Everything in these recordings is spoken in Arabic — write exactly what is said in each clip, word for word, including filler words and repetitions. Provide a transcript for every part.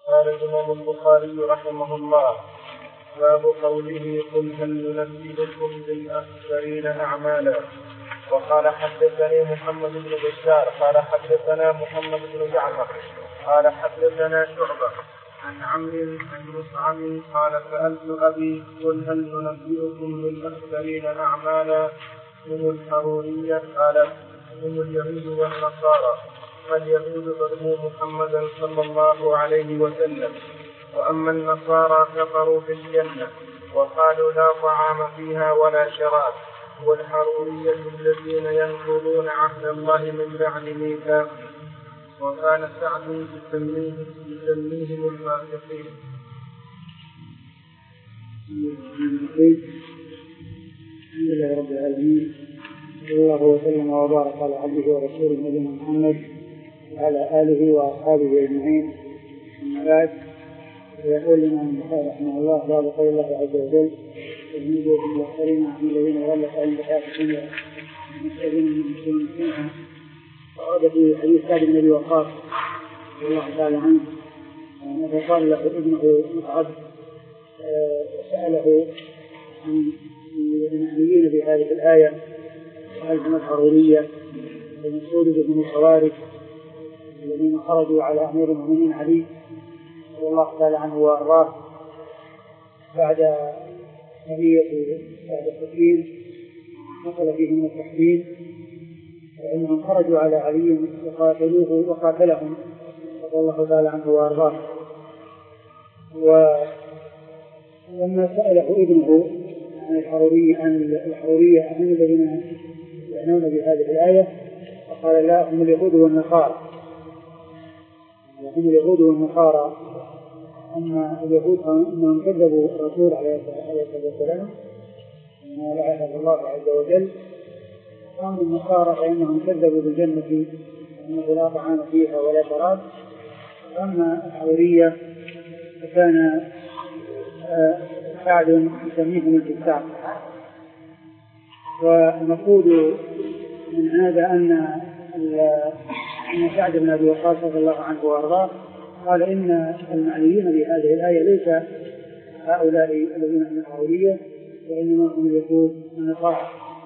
قال الإمام البخاري رحمه الله: باب قوله: قل هل ننبئكم بالأخسرين أعمالا. وقال حدثني محمد بن بشار قال حدثنا محمد بن جعفر قال حدثنا شعبة عن عمرو عن مصعب قال: سألت أبي: قل هل ننبئكم بالأخسرين أعمالا؟ هم الحرورية. قال: هم اليهود والنصارى. فاليهود ظلموا محمدا صلى الله عليه وسلم، وأما النصارى كفروا في الجنة وقالوا لا طعام فيها ولا شراب. والحرورية الذين ينقضون عهد الله من بعد ميثاقه. وكان سعد يسميهم الفاسقين. الحمد لله رب العالمين، صلى الله وسلم وبارك على عبده ورسوله نبينا محمد وعلى آله وأصحابه أجمعين. أما بعد، يقول الإمام البخاري رحمه الله: باب قول الله عز وجل: "وَنُنَبِّئُكُم بِالْأَخْسَرِينَ أَعْمَالًا الَّذِينَ ضَلَّ سَعيُّهُم فِي الْحَيَاةِ الدُّنْيَا وَالَّذِينَ هُمْ مُحْسِنُونَ فِيهَا". وورد في حديث سعد بن أبي وقاص رضي الله تعالى عنه أنه قال له ابنه مصعب سأله عن المعنيين بهذه الآية: هل هم الحرورية المسعود بهم الخوارج الذين خرجوا على أمير المؤمنين علي رضي الله تعالى عنه وأرضاه بعد نبيه بعد التكفير حصل فيه من التحكيم، فإنهم خرجوا على علي وقاتلوه وقاتلهم رضي الله تعالى عنه وأرضاه. ولما سأله ابنه عن الحرورية عن الحرورية هم الذين يعنون بهذه الآية، فقال: لا، هم اليهود والنصارى. هم اليهود والنصارى. أما اليهود أنهم كذبوا الرسول عليه الصلاة والسلام ما بعثه الله عز وجل، وأما النصارى فإنهم كذبوا بالجنة أنه لا طعام فيها ولا شراب. أما الحرورية فكان سعد يسميهم الكتاب. والمقصود من هذا أن أن سعد بن أبي وقاص رضي الله عنه وأرضاه قال: إن المعنيين بهذه الآية ليس هؤلاء الذين هم الحرورية، وإنما هم اليهود والنصارى.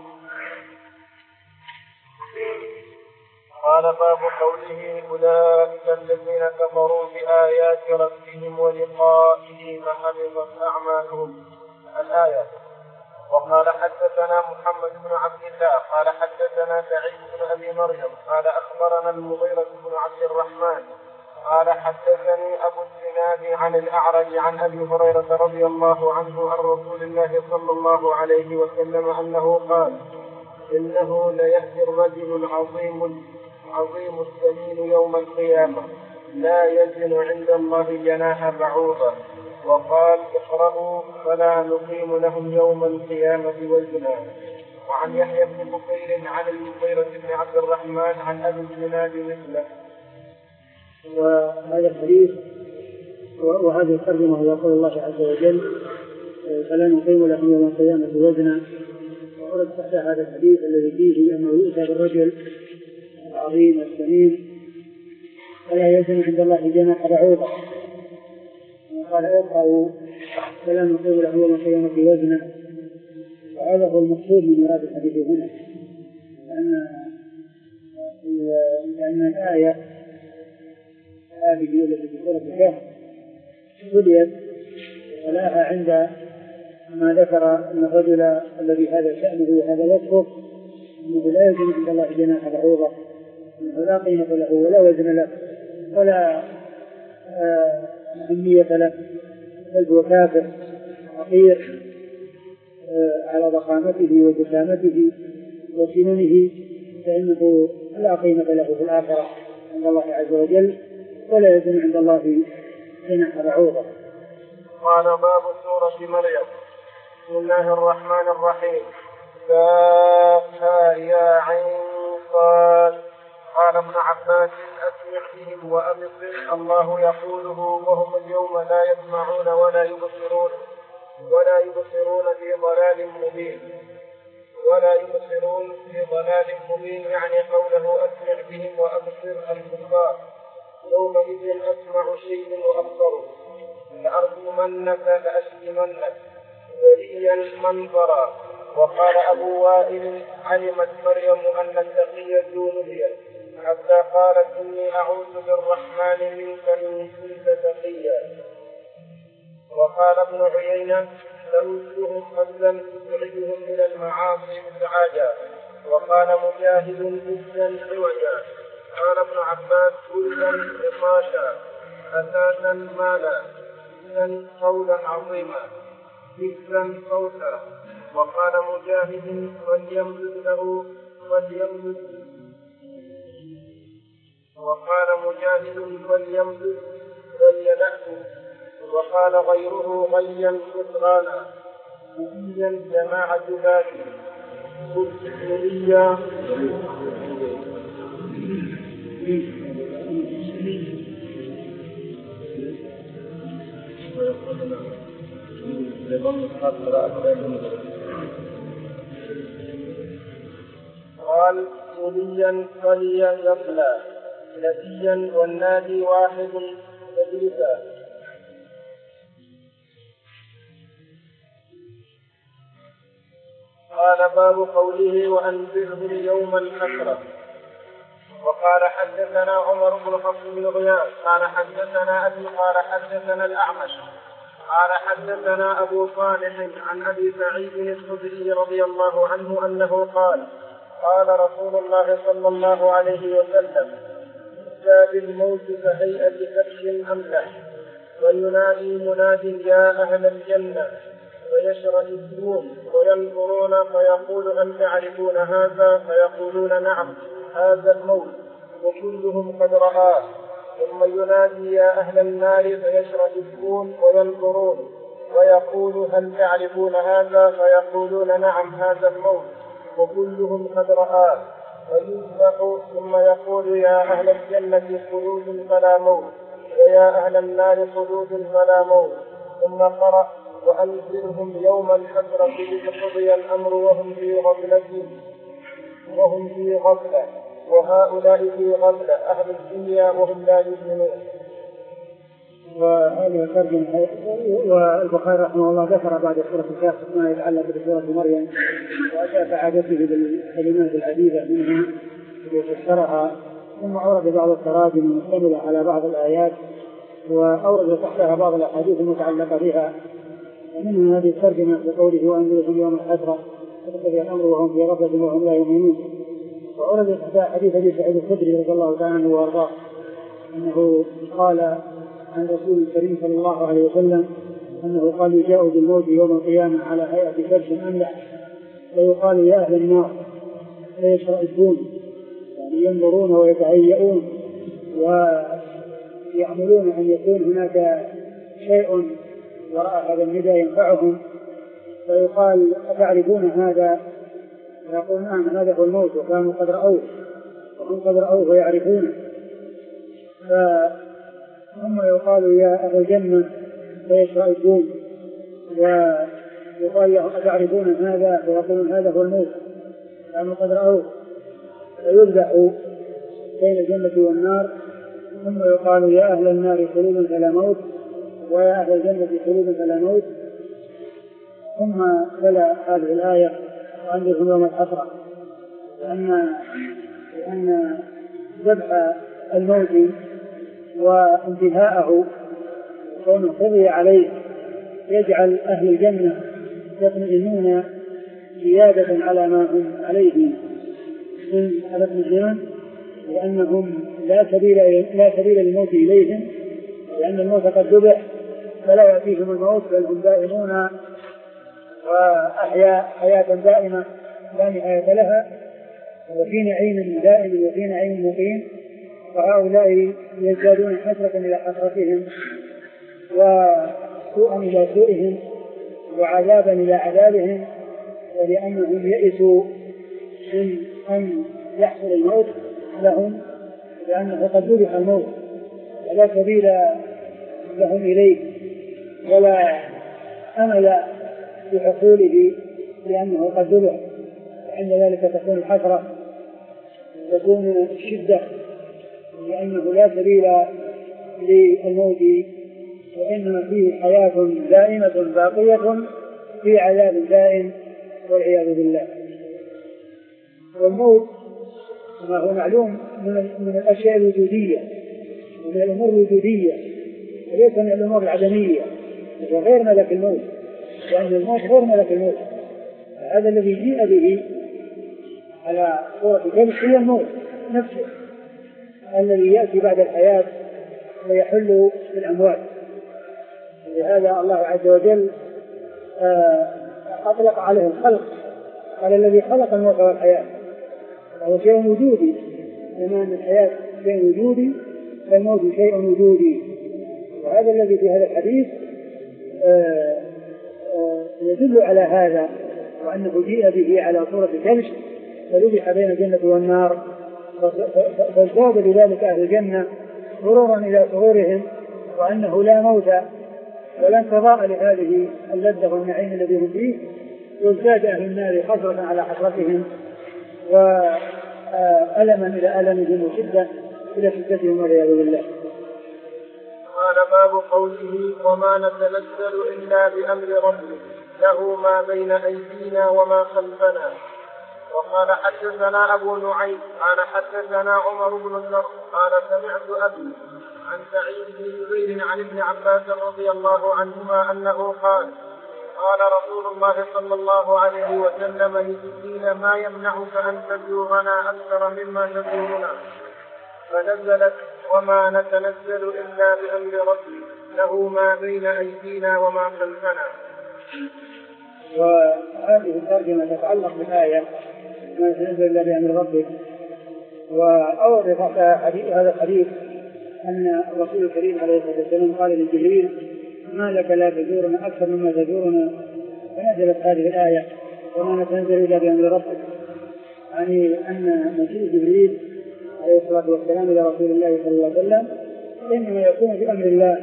قال: باب قوله: أولئك الذين كفروا بآيات ربهم ولقائه فحبطت أعمالهم. الآية. وقال حدثنا محمد بن عبد الله قال حدثنا سعيد بن أبي مريم قال أخبرنا المغيرة بن عبد الرحمن قال حدثني أبو الزناد عن الأعرج عن أبي هريرة رضي الله عنه عن رسول الله صلى الله عليه وسلم أنه قال: إنه ليأتي الرجل العظيم عظيم السمين يوم القيامة لا يزن عند الله جناح بعوضة. وقال: اقرأوا فلا نقيم لهم يوم القيامة وزنا. وعن يحيى بن بكير عن المغيرة بن عبد الرحمن عن أبي الزناد مثله. وهذا الحديث وهذه الترجمة هو قول الله عز وجل: فلا نقيم لهم يوم القيامة وزنا. ورد صحيح هذا الحديث الذي فيه أنه يؤتى بالرجل العظيم السمين فلا يزن عند الله جناح بعوضة. قال: اقرأوا فلا نقيم لهم يوم القيامة وزنا. وهذا هو المقصود من مراد الحديث هنا، لأن لأن الآية هذه التي في سورة الكهف بديت ولاها عند ما ذكر أن الرجل الذي هذا شأنه وهذا وصفه أنه لا يزن عند الله جناح بعوضة، أنه لا قيمة له ولا وزن له ولا أهمية له، بل هو كافر حقير على ضخامته وجسامته وسننه، فإنه لا قيمة له في الآخرة عند الله عز وجل ولا يزن عند الله جناح بعوضة. قال: باب سورة مريم. بسم الله الرحمن الرحيم. كافها يا عين صاد. قال ابن عباس: أسمع بهم وأبصر. الله يقوله وهم اليوم لا يسمعون ولا يبصرون ولا يبصرون في ضلال مبين ولا يبصرون في ضلال مبين يعني قوله أسمع بهم وأبصر الكفار يوم يومئذ أسمع شيء وأبصره لأرجمنك لأسلمنك وليا منظرا. وقال أبو وائل علمت مريم أن التقي ذو نهيا حتى قالت إني أعوذ بالرحمن منك إن كنت تقيا. وقال ابن عيينة تمسهم فضلا تبعدهم من المعاصي إزعاجا. وقال مجاهد إذا عوجا. قال ابن عباس كلا نقاشا أساسا مالا إذا قولا عظيما إذا صوتا. وقال مجاهد وليمدد له وليمدد وقال مجاهد وليمدد ولينأه. وقال غيره غيا كثرانا مؤيا جماعة ذات مؤيا قال مؤيا فليا يصلى نبيا والنادي واحد يجلسا. قال باب قوله وأنذرهم يوم الحسرة. وقال حدثنا عمر بن حفص بن غياث قال حدثنا أبي قال حدثنا الأعمش قال حدثنا أبو صالح عن أبي سعيد الخدري رضي الله عنه أنه قال قال رسول الله صلى الله عليه وسلم إذا بالموت كهيئة كبش أملح وينادي مناد يا أهل الجنة فيشرئون وينظرون فيقول هل تعرفون هذا فيقولون نعم هذا الموت وكلهم قد رآه. ثم ينادي يا أهل النار فيشرئون وينظرون ويقول هل تعرفون هذا فيقولون نعم هذا الموت وكلهم قد رآه. ويذبح ثم يقول يا أهل الجنة خلود فلا موت ويا أهل النار خلود فلا موت. ثم قرأ وأنذرهم يوم الحسرة إذ قضي الأمر وهم في غفلة وهم في غفلة وهؤلاء في غفلة أهل الدنيا وهم لا يؤمنون. وهذه الترجمة. والبخاري رحمه الله ذكر بعد سورة الكهف ما يتعلق بسورة مريم وأتى كعادته بالكلمات العديدة منها وفسرها ثم أورد بعض التراجم المشتملة على بعض الآيات وأورد تحتها بعض الأحاديث المتعلقة بها. ومنها هذه الترجمة بقوله وأنذرهم يوم الحسرة فقضي الأمر وهم في غفلة وهم لا يؤمنون. وأورد تحتها حديث أبي سعيد الخدري رضي الله تعالى عنه وأرضاه أنه قال عن رسول الكريم صلى الله عليه وسلم أنه قال يجاء بالموت يوم القيامة على هيئة كبش أملح فيقال يا أهل النار فيشرئون يعني ينظرون ويتهيئون ويعملون أن يكون هناك شيء وراء هذا النداء ينفعهم فيقال أتعرفون هذا فيقول نعم هذا هو الموت وكانوا قد رأوه وهم قد رأوه ويعرفونه. ثم يقال يا أهل الجنة فيشرئون ويقال لهم أتعرفون هذا فيقولون هذا هو الموت كانوا قد رأوه فيذبح بين الجنة والنار. ثم يقال يا أهل النار خلود فلا موت ويا أهل الجنة خلود فلا موت. ثم تلا هذه الآية وأنذرهم يوم الحسرة لأن لأن ذبح الموت وانتهاءه كونه قضي عليه يجعل أهل الجنة يطمئنون زيادة على ما هم عليه من الاطمئنان لأنهم لا سبيل لا سبيل للموت إليهم لأن الموت قد ذبح فلا يأتيهم الموت بل هم دائمون وأحيا حياة دائمة لا نهاية لها وفي نعيم دائم وفي نعيم مقيم. وهؤلاء يزدادون حسرة إلى حسرتهم وسوءا إلى سوءهم وعذابا إلى عذابهم ولأنهم يئسوا من أن يحصل الموت لهم لأنه قد ذبح الموت ولا سبيل لهم إليه ولا أمل في حصوله لأنه قد ذبح. وعند ذلك تكون الحسرة تكون الشدة لأنه لا سبيل للموت، وإنما فيه حياة دائمة باقية في عذاب دائم والعياذ بالله. والموت كما هو معلوم من الأشياء الوجودية ومن الأمور الوجودية وليس من الأمور العدمية، وغير ملك الموت، لأن الموت غير ملك الموت. هذا الذي جيء به على صورة كبش هي الموت نفسه الذي يأتي بعد الحياة ويحل في الأموات. لهذا الله عز وجل أطلق عليه الخلق، قال الذي خلق الموت والحياة، وهو شيء وجودي، كما أن الحياة شيء وجودي فالموت شيء وجودي. وهذا الذي في هذا الحديث آآ آآ يدل على هذا، وأنه جيء به على صورة كبش فذبح بين الجنة والنار، فازداد بذلك أهل الجنة سرورا إلى سرورهم، وأنه لا موت ولا انقضاء لهذه اللذة والنعيم الذي هم فيه، وازداد أهل النار حسرة على حسرتهم وألما إلى ألمهم وشدة إلى شدتهم والعياذ بالله. قال باب قوله وما نتنزل إلا بأمر ربك له ما بين أيدينا وما خلفنا. وقال حدثنا أبو نعيم قال حدثنا عمر بن الزر قال سمعت أبي عن سعيد بن جبير عن ابن عباس رضي الله عنهما أنه قال قال رسول الله صلى الله عليه وسلم لجبريل ما يمنعك أن تزورنا أكثر مما تزورنا، فنزلت وما نتنزل إلا بأمر ربي له ما بين أيدينا وما خلفنا. وهذه الترجمة تتعلق بالآية ما نتنزل إلا بأمر ربك. وأورد هذا الحديث أن الرسول الكريم عليه الصلاة والسلام قال لجبريل ما لك لا تزورنا أكثر مما تزورنا، فنزلت هذه الآية وما نتنزل إلا بأمر ربك، يعني أن مجيء جبريل عليه الصلاة والسلام إلى رسول الله صلى الله عليه وسلم إنما يكون بأمر الله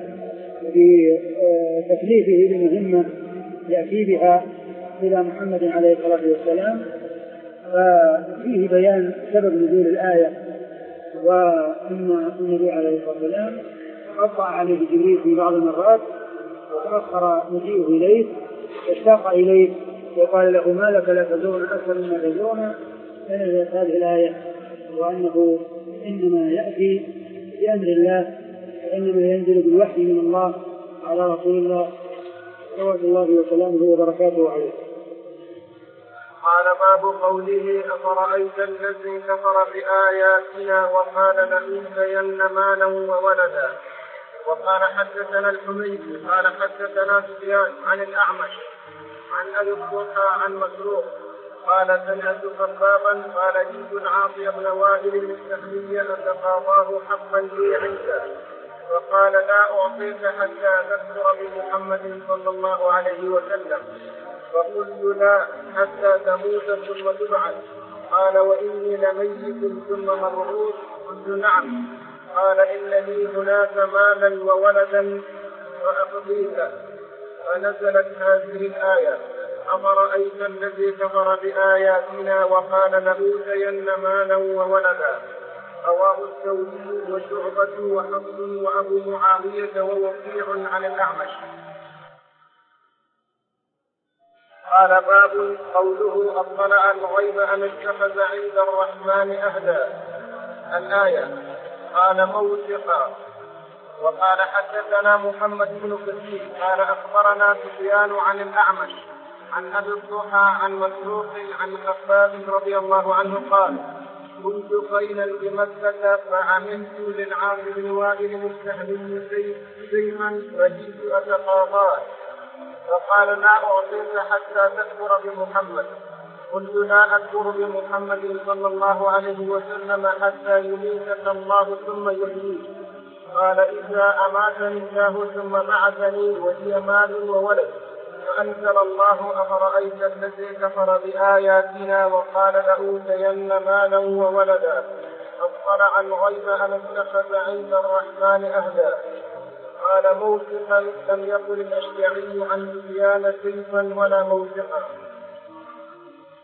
بتكليفه بمهمة يأتي بها إلى محمد عليه الصلاة والسلام. ففيه بيان سبب نزول الآية، وأن النبي عليه الصلاة والسلام قطع عليه جبريل في بعض المرات وتأخر مجيئه إليه واشتاق إليه وقال له ما لك لا تزورنا أكثر مما تزورنا، فنزلت هذه الآية وأنه إنما يأتي بأمر الله وإنما ينزل بالوحي من الله على رسول الله صلوات الله وسلامه وبركاته عليه. قال باب قوله أفرأيت الذي كفر بآياتنا وقال لأوتين مالا وولدا. وقال حدثنا الحميدي قال حدثنا سفيان عن الأعمش عن أبي الضحى عن مسروق قال سمعت خبابا قال جئت العاصي بن وائل المستحلي أتقاضاه حقا لي عنده، فقال لا أعطيك حتى تكفر بمحمد صلى الله عليه وسلم، فقلت لا حتى تموت ثم تبعث. قال وإني لميت ثم مبعوث؟ قلت نعم. قال إن لي هناك مالا وولدا فأقضيك. فنزلت هذه الآية أفرأيت الذي كفر بآياتنا وقال لأوتين مالا وولدا. رواه الثوري وشعبة وحفص وأبو معاوية ووكيع عن الأعمش. قال باب قوله أطلع الغيب أم اتخذ عند الرحمن أهدا. الآية. قال موثقا. وقال حدثنا محمد بن كثير قال أخبرنا سفيان عن الأعمش عن أبي الضحى عن مسروق عن خباب رضي الله عنه قال كنت قيلا بمكة فعملت للعاص بن وائل مستحلم سيفا فجئت أتقاضاه، فقال لا أعطيك حتى تكفر بمحمد. قلت لا أكفر بمحمد صلى الله عليه وسلم حتى يميتك الله ثم يحييك. قال إذا أماتني الله ثم بعثني ولي مال وولد. فأنزل الله أفرأيت الذي كفر بآياتنا وقال لأوتين مالا وولدا أطلع الغيب أم اتخذ عند الرحمن أهدا. قال موثقا لم يقل الأشجعي عن سفيان سيفا ولا موثقا.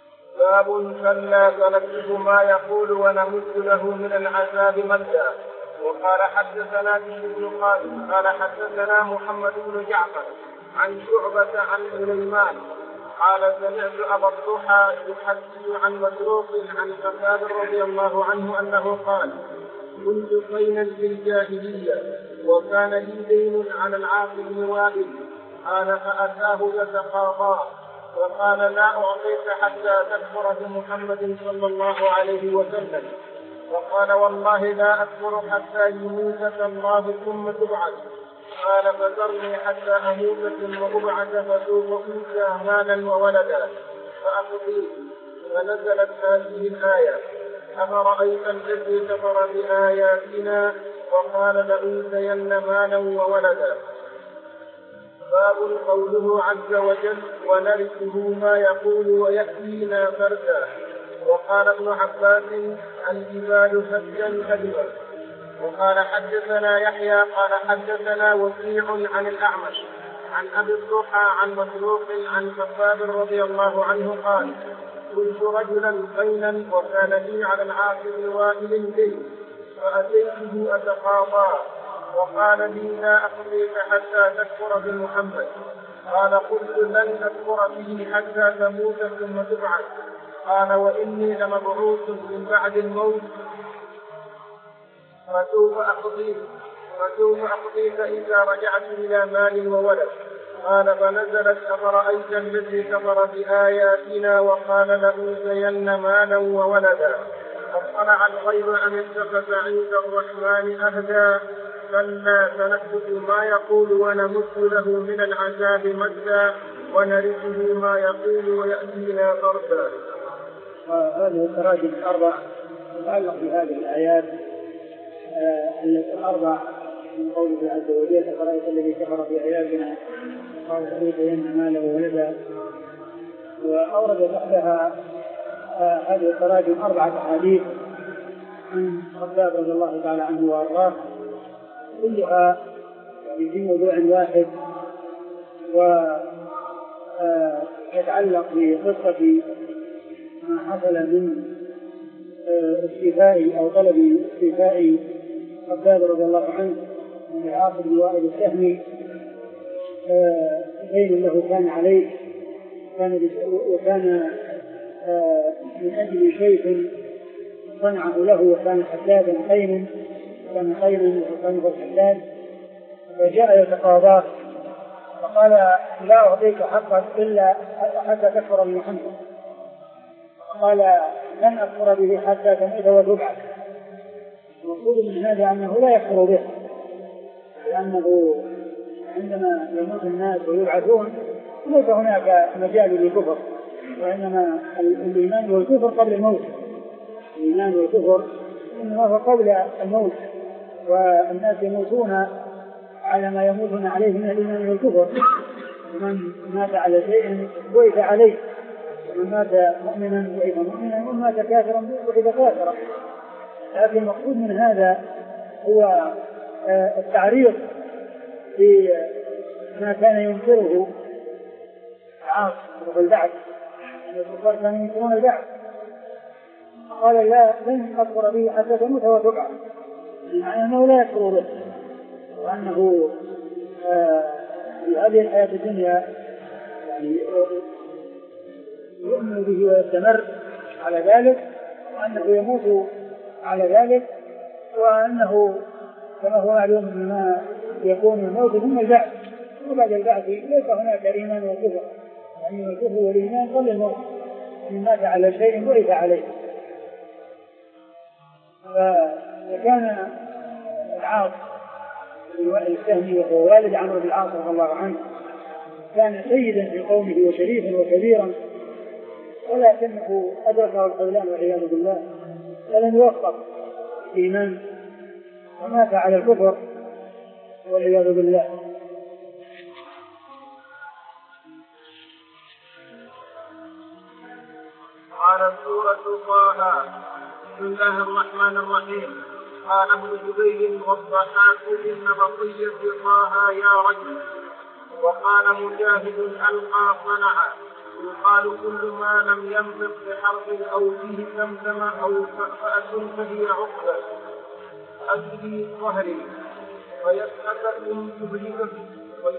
باب كلا سنكتب ما يقول ونمد له من العذاب مدا. وقال حدثنا بشر بن خالد قال حدثنا محمد بن جعفر عن شعبة عن سليمان قال سمعت أبا الضحى يحدث عن مسروق عن قتادة رضي الله عنه أنه قال كنت قينا في الجاهلية وكان لي دين على العاص بن وائل قال فأتاه يتقاضى وقال لا أعطيك حتى تكفر بمحمد صلى الله عليه وسلم وقال والله لا أكفر حتى يميتك الله ثم تبعث قال فذرني حتى أموت ثم أبعث فسوف أوتى مالا وولدا فأقضيه فنزلت هذه الآية أفرأيت الذي كفر بآياتنا وقال لأوتين مالا وولدا. باب قوله عز وجل ونرثه ما يقول ويأتينا فردا. وقال ابن عباس الجبال هدا هدما. وقال حدثنا يحيى قال حدثنا وكيع عن الأعمش عن أبي الضحى عن مسروق عن خباب رضي الله عنه قال كنت رجلا قينا وكان لي على العاص بن وائل دين فأتيته أتقاضى وقال لي لا أقضيك حتى تكفر بمحمد قال قلت لن أكفر به حتى تموت ثم تبعث قال وإني لمبعوث من بعد الموت فسوف أقضيك فسوف أقضيك إذا رجعت إلى مال وولد. قال فنزلت أفرأيت الذي كفر بآياتنا وقال لأوتين مالا وولدا أطلع الغيب أم اتخذ عند الرحمن أهدا كلا سنكتب ما يقول ونمد له من العذاب مدا ونرثه ما يقول ويأتينا فردا. وهذه التراجم الأربع تتعلق بهذه الآيات الأربع من قوله عز وجل أفرأيت الذي كفر بآياتنا قال لأوتين مالا وولدا. وأورد تحتها هذه التراجم أربعة أحاديث عن خباب رضي الله تعالى عنه وأرضاه كلها في موضوع واحد ويتعلق بقصة ما حصل من استيفاء أو طلب استيفاء خباب رضي الله عنه من العاص بن وائل السهمي دين له كان عليه كان وكان من أجل شيء صنعه له وكان حدادا قينا كان قينا وكان هو الحداد فجاء يتقاضاه فقال لا أعطيك حقا إلا حتى تكفر بمحمد قال لن أكفر به حتى تموت وتبعث. المقصود من هذا أنه لا يكفر به لأنه عندما يموت الناس ويبعثون ليس هناك مجال للكفر وإنما الإيمان والكفر قبل الموت. الإيمان والكفر إنما هو قبل الموت والناس يموتون على ما يموتون عليه من الإيمان والكفر. من مات على شيء بعث عليه ومن مات مؤمنا بعث مؤمنا ومن مات كافرا بعث كافرا. لكن المقصود من هذا هو التعريض بما كان ينكره العاص والبعث الكفار كانوا ينكرون البعث قال لا لن أكفر به حتى تموت وتبعث مع أنه لا يكفر به وأنه في هذه الحياة الدنيا يعني يؤمن به ويستمر على ذلك وأنه يموت على ذلك وأنه كما هو معلوم بما يكون الموت ثم البعث وبعد البعث ليس هناك إيمان وكفر يعني الكفر والإيمان قبل الموت من مات على شيء بعث عليه. فكان العاص السهمي وهو والد عمرو بن العاص رضي الله عنه كان سيدا في قومه وشريفا وكبيرا ولكنه أدركه الخذلان والعياذ بالله فلم يوفق الإيمان ومات على الكفر والعياذ بالله. قال سورة طه بسم الله الرحمن الرحيم. قال ابن جبير والضحاك إن بقية طه يا رجل. وقال مجاهد ألقى صنعا يقال كل ما لم ينطق بحرف أو فيه زمزم أو فأس فهي عقبة. أجري ظهري ويسحبكم تبلغكم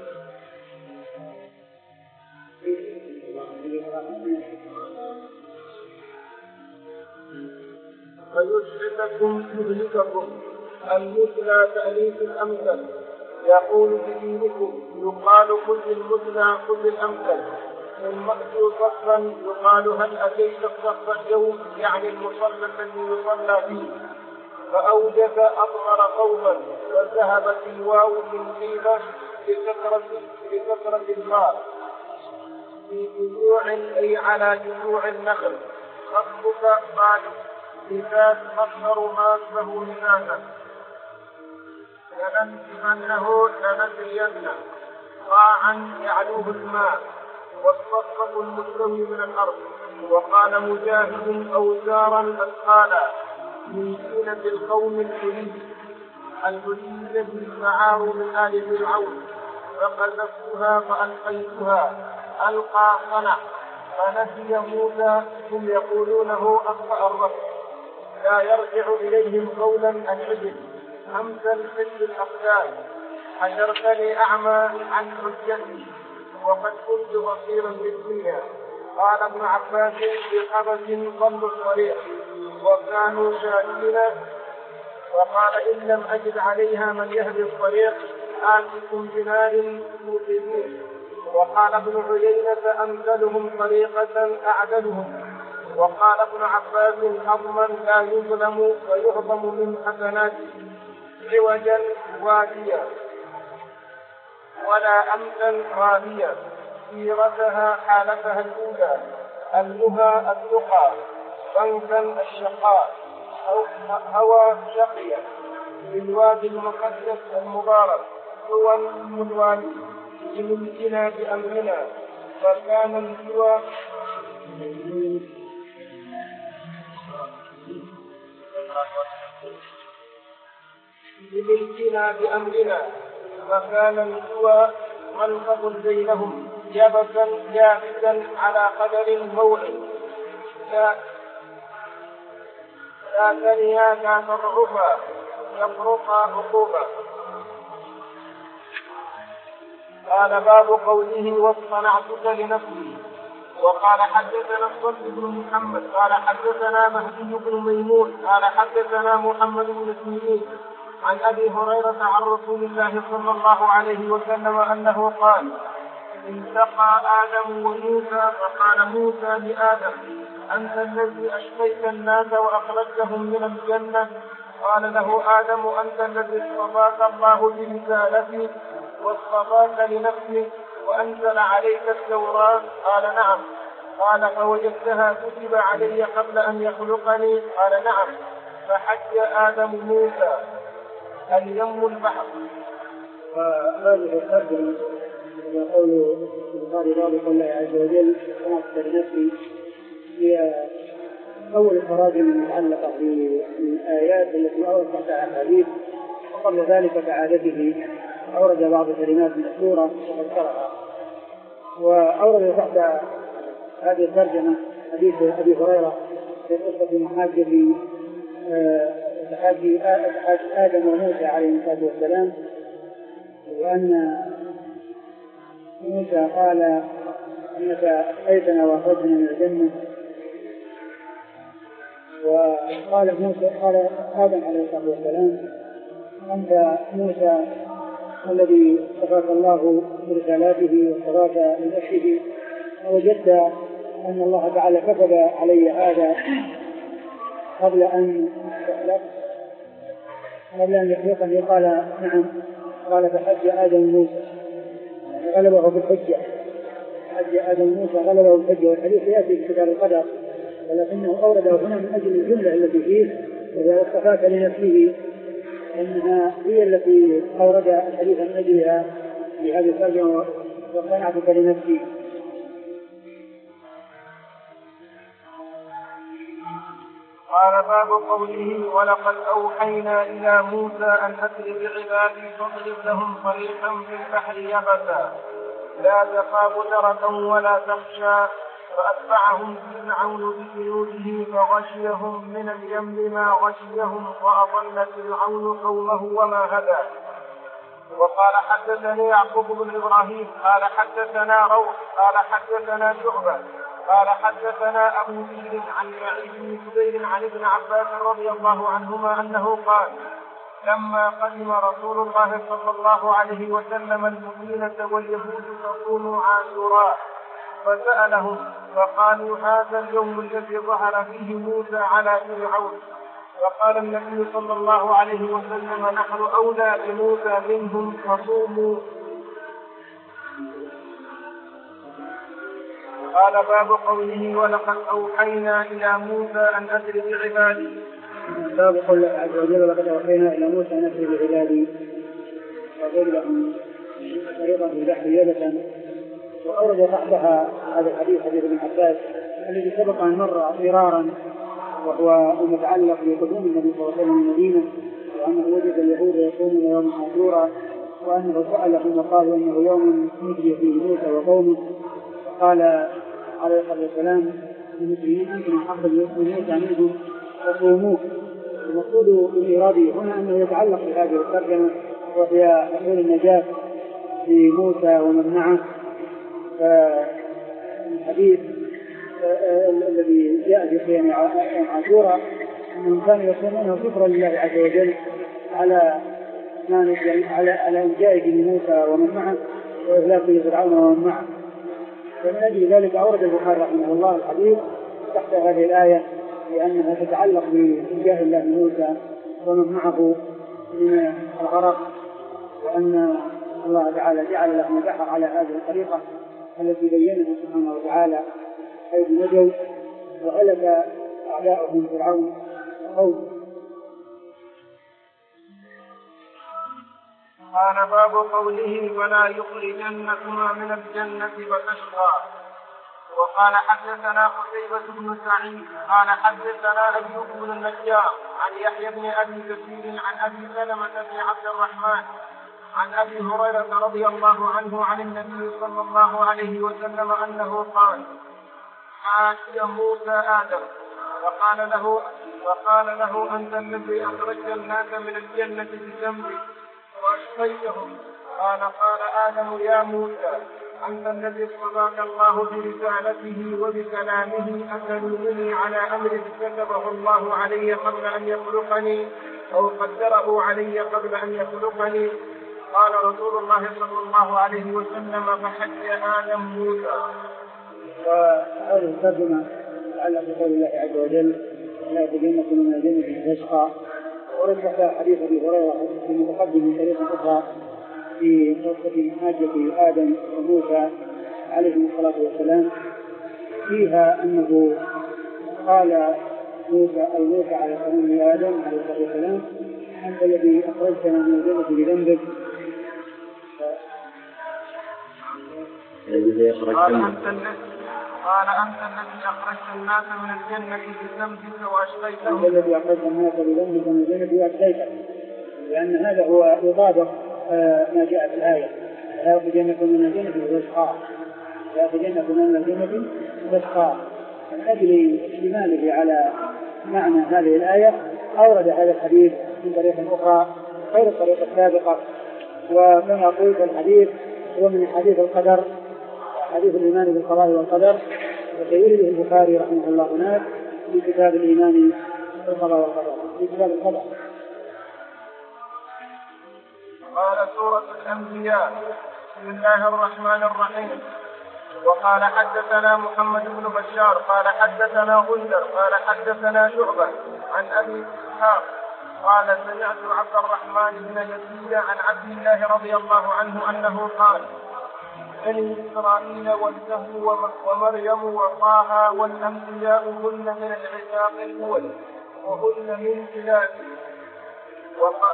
ويشرككم تهلككم. المثنى تأليف الأمثل. يقول بدينكم يقال كل المثنى كل الأمثل. المأتوا صفا يقال هل أتيت الصف اليوم يعني المصلى الذي يصلى فيه. فأوجد أضمر قوما وذهبت الواو من قيمة بكثرة الماء في جذوع أي على جذوع النخل. خطبك قال لذات مصدر ماده لذاته لننزلنه لنزين قاعا يعلوه الماء والصفق المستوي من الأرض. وقال مجاهد أوزارا أثقالا من زينة القوم الحلي الحلي الذي معاه من آل فرعون فقذفتها فألقيتها ألقى صنع فنسي موسى هم يقولونه أخطأ الرب لا يرجع إليهم قولا الحجر أمثل مثل الأقدام حشرتني أعمى عن حجتي وقد كنت بصيرا بالدنيا. قال ابن عباس بخبث ضلوا الطريق وكانوا شاكين وقال إن لم أجد عليها من يهدي الطريق آتكم بنار موقدين. وقال ابن عيينة أمثلهم طريقة أعدلهم. وقال ابن عباس أضمن لا يظلم ويهضم من حسناته عوجا واديا ولا أمثل رابيا سيرتها حالتها الأولى المها التقى ضنكا الشقاء هوى شقيا بالوادي المقدس المبارك هو الوادي بملكنا بأمرنا فكان السوى بملكنا بأمرنا فكان السوى منفض بينهم يابسا جاهزا على قدر الموعد لا ثانيا لا تضعفا يفرقا عقوبا. قال باب قوله واصطنعتك لنفسي. وقال حدثنا الصدق بن محمد قال حدثنا مهدي بن ميمون قال حدثنا محمد بن سيرين عن أبي هريرة عن رسول الله صلى الله عليه وسلم أنه قال التقى آدم وموسى فقال موسى لآدم أنت الذي أشقيت الناس وأخرجتهم من الجنة. قال له آدم أنت الذي اصطفاك الله برسالتي واصطفاك لنفسي وأنزل عليك التوراة. قال نعم. قال فوجدتها كتب علي قبل أن يخلقني. قال نعم. فحج آدم موسى اليم البحر. وهذه الترجمة إلى قول البخاري باب قول الله عز وجل صنعت لنفسي هي أول التراجم المتعلقة بالآيات التي أوردت تحتها أحاديث. وقبل ذلك كعادته أورد بعض الكلمات المشهورة وذكرها. وأورد تحت هذه الترجمة حديث أبي هريرة في قصة محاجة تحاجي آدم وموسى عليه الصلاة والسلام وأن موسى قال أنك أتيتنا وأخرجنا من الجنة. وقال موسى قال آدم عليه الصلاة والسلام أنت موسى الذي اصطفاك الله برسالاته واصطفاك لنفسه. ووجدت أن الله تعالى كتب علي هذا قبل أن قبل أن يخلقني. قال نعم. قال فحج آدم موسى غلبه بالحجة. حج آدم موسى غلبه بالحجة. والحديث يأتي في كتاب القدر ولكنه أورده هنا من أجل الجملة التي فيه وإذا اصطفاك لنفسه إنها هي التي أورد الحديث من أجلها في هذه الترجمة واصطنعتك لنفسي. قال باب قوله ولقد أوحينا إلى موسى أن أسر بعبادي فاضرب لهم طريقا في البحر يبسا لا تخاف دركا ولا تخشى فأتبعهم فرعون بجنوده فغشيهم من اليم ما غشيهم وأضل فرعون قومه وما هدى. وقال حدثني يعقوب بن إبراهيم قال حدثنا روح قال حدثنا شعبة قال حدثنا أبو بكر عن سعيد بن جبير عن ابن عباس رضي الله عنهما أنه قال لما قدم رسول الله صلى الله عليه وسلم المدينة واليهود تصوم عاشوراء فسألهم فقالوا هذا اليوم الذي ظهر فيه موسى على فرعون. فقال النبي صلى الله عليه وسلم نحن أولى بموسى منهم فصوموا. قال باب قوله ولقد أوحينا إلى موسى أن أسر بعبادي. باب قول الله عز وجل ولقد أوحينا إلى موسى أن أسر بعبادي وقيل لهم طريقا في البحر يبسا. وأورد تحتها هذا الحديث حديث ابن عباس الذي سبق أن مر مرارا وهو المتعلق بقدوم النبي صلى الله عليه وسلم من المدينة وأنه وجد اليهود يصومون يوم عاشوراء وأنه سألهم وقالوا إنه يوم يجري فيه موسى وقومه. قال عليه الصلاة والسلام للمسلمين أنتم أحق موسى منهم فصوموه. المقصود بالإرادة هنا أنه يتعلق بهذه الترجمة وهي حصول النجاة لموسى ومن معه. فالحديث الذي جاء في صيام عاشوراء أنهم كانوا يصومونه شكرا لله عز وجل على ما على على إنجائه لموسى ومن معه وإهلاكه فرعون ومن معه. فمن أجل ذلك أورد البخاري رحمه الله الحديث تحت هذه الآية لأنها تتعلق بإنجاء الله موسى ومن معه من الغرق وأن الله تعالى جعل لهم البحر على هذه الطريقة التي بينها سبحانه وتعالى حيث نجوا وغلب أعداؤهم فرعون وقومه. قال باب قوله ولا يخرجنكما من الجنة فتشقى. وقال حدثنا قتيبة بن سعيد قال حدثنا أيوب بن النجار عن يحيى بن أبي كثير عن أبي سلمة بن عبد الرحمن عن أبي هريرة رضي الله عنه عن النبي صلى الله عليه وسلم أنه قال حاشي موسى آدم فقال له فقال له أنت الذي أخرجت الناس من الجنة بذنبك وأشقيتهم. قال قال آدم يا موسى أنت الذي اصطفاك الله برسالته وبكلامه أتلومني على أمر كتبه الله علي قبل أن يخلقني أو قدره علي قبل أن يخلقني. قال رسول الله صلى الله عليه وسلم فحج آدم موسى. وهذه الترجمة على قول الله عز وجل لا تجنكم من الجنة فتشقى. ورد حديث أبي هريرة في المتقدم من طريق أخرى في قصة حاجة آدم وموسى عليهم الصلاة والسلام فيها أنه قال موسى أي موسى عليه السلام لآدم عليه الصلاة والسلام أنت الذي أخرجتنا من الجنة بذنبك. قال أنت الذي قال أنت الذي أخرجت الناس من الجنة بذنبك وأشقيتهم. أنت الذي أخرجت الناس بذنبك من الجنة وأشقيتهم لأن هذا هو يطابق ما جاء في الآية لا يخرجنكم من الجنة فتشقى لا يخرجنكم من الجنة فتشقى. من أجل اشتماله على معنى هذه الآية أورد هذا الحديث من طريق أخرى غير الطريقة السابقة. وكما قلت الحديث هو من حديث القدر حديث الإيمان بالقضاء والقدر وسيرده البخاري رحمه الله هناك في كتاب الإيمان بالقضاء والقدر في كتاب القدر. قال سورة الأنبياء بسم الله الرحمن الرحيم. وقال حدثنا محمد بن بشار قال حدثنا غندر قال حدثنا شعبة عن أبي إسحاق قال سمعت عبد الرحمن بن يزيد عن عبد الله رضي الله عنه أنه قال بني إسرائيل والكهف ومريم وطه والأنبياء هن من العتاق الأول وهن من بلاد. وقال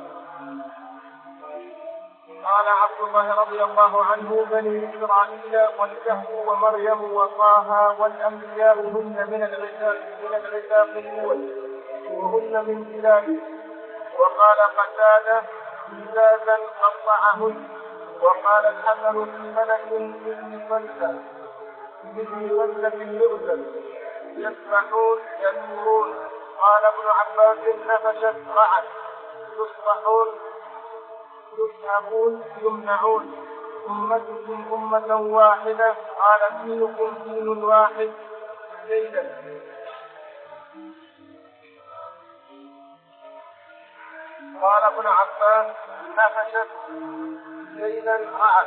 قال عبد الله رضي الله عنه بني إسرائيل والكهف ومريم وطه والأنبياء هن من العتاق من العتاق الأول وهن من بلاد. وقال قتادة إجازا قطعهن. وقال الحسن في ملك من فلسة مثل غزة اللؤلؤ يسبحون ينورون. قال ابن عباس نفشت رعد يصبحون يسحبون يمنعون. أمتكم أمة واحدة قال دينكم دين واحد زيدا. قال ابن عباس نفشت زيدا رعد.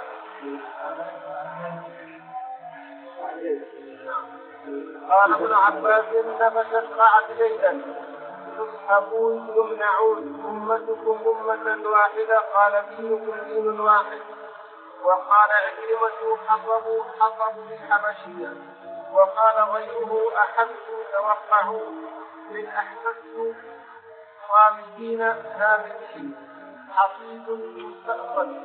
قال ابن عباس نفشت رعد زيدا يسحبون يمنعون. أمتكم أمة واحدة قال دينكم دين واحد. وقال عكرمة حطبوا حطبوا بالحبشية. وقال غيره أحبوا توقعوا من أحببت خامسين هامدين. حصيد مستأصل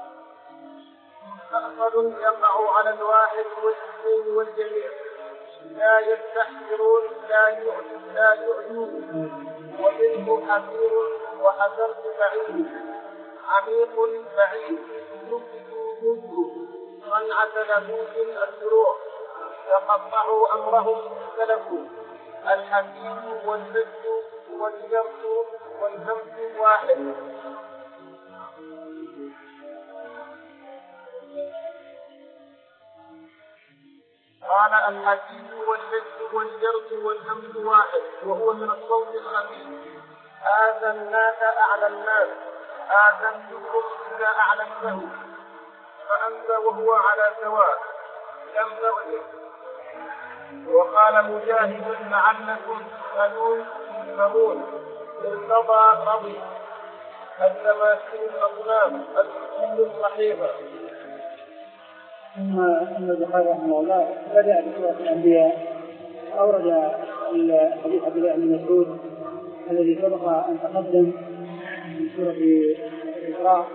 مستأصل يقع على الواحد والاثنين والجميع. لا يستحقرون لا يؤذون لا يؤذون. ومنه حفير وحذرت بعيد عميق بعيد يبدو صنعة لبوس الدروع. تقطعوا أمرهم سلكوا. الحديد والبد والجرد والهمس واحد. قال الحديد والبد والجرد والهمس واحد وهو من الصوت الخفيف. آذناك أعلناك آذنتكم إذا أعلنته. فأنت وهو على سواء لم تغلب. وقال مجاهد لعلكم تسألون تفهمون. ارتضى رضي التماثيل الأصنام الكل الصحيحة. ثم أن البخاري رحمه الله بدأ بسورة الأنبياء. أورد حديث عبد الله بن مسعود الذي سبق أن تقدم من سورة الإسراء،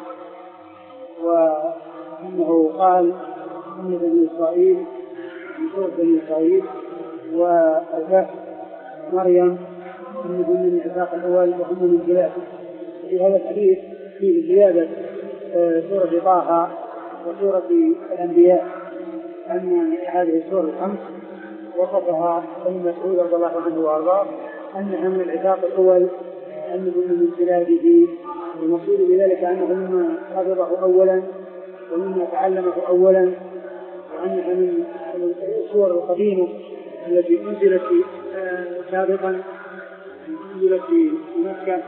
وأنه قال أن بني إسرائيل من سورة بني إسرائيل والكهف مريم أن بني العتاق الأول وهم من جلاد. في هذا الحديث في زيادة سورة طه وسورة الأنبياء أن هذه السورة الخمس وصفها ابن مسعود رضي الله عنه وأرضاه أنها من العتاق الأول أن من بلاده. والمقصود بذلك أنه مما حفظه أولا ومما تعلمه أولا، وأنها من الصور القديمة التي أنزلت سابقا أنزلت في مكة.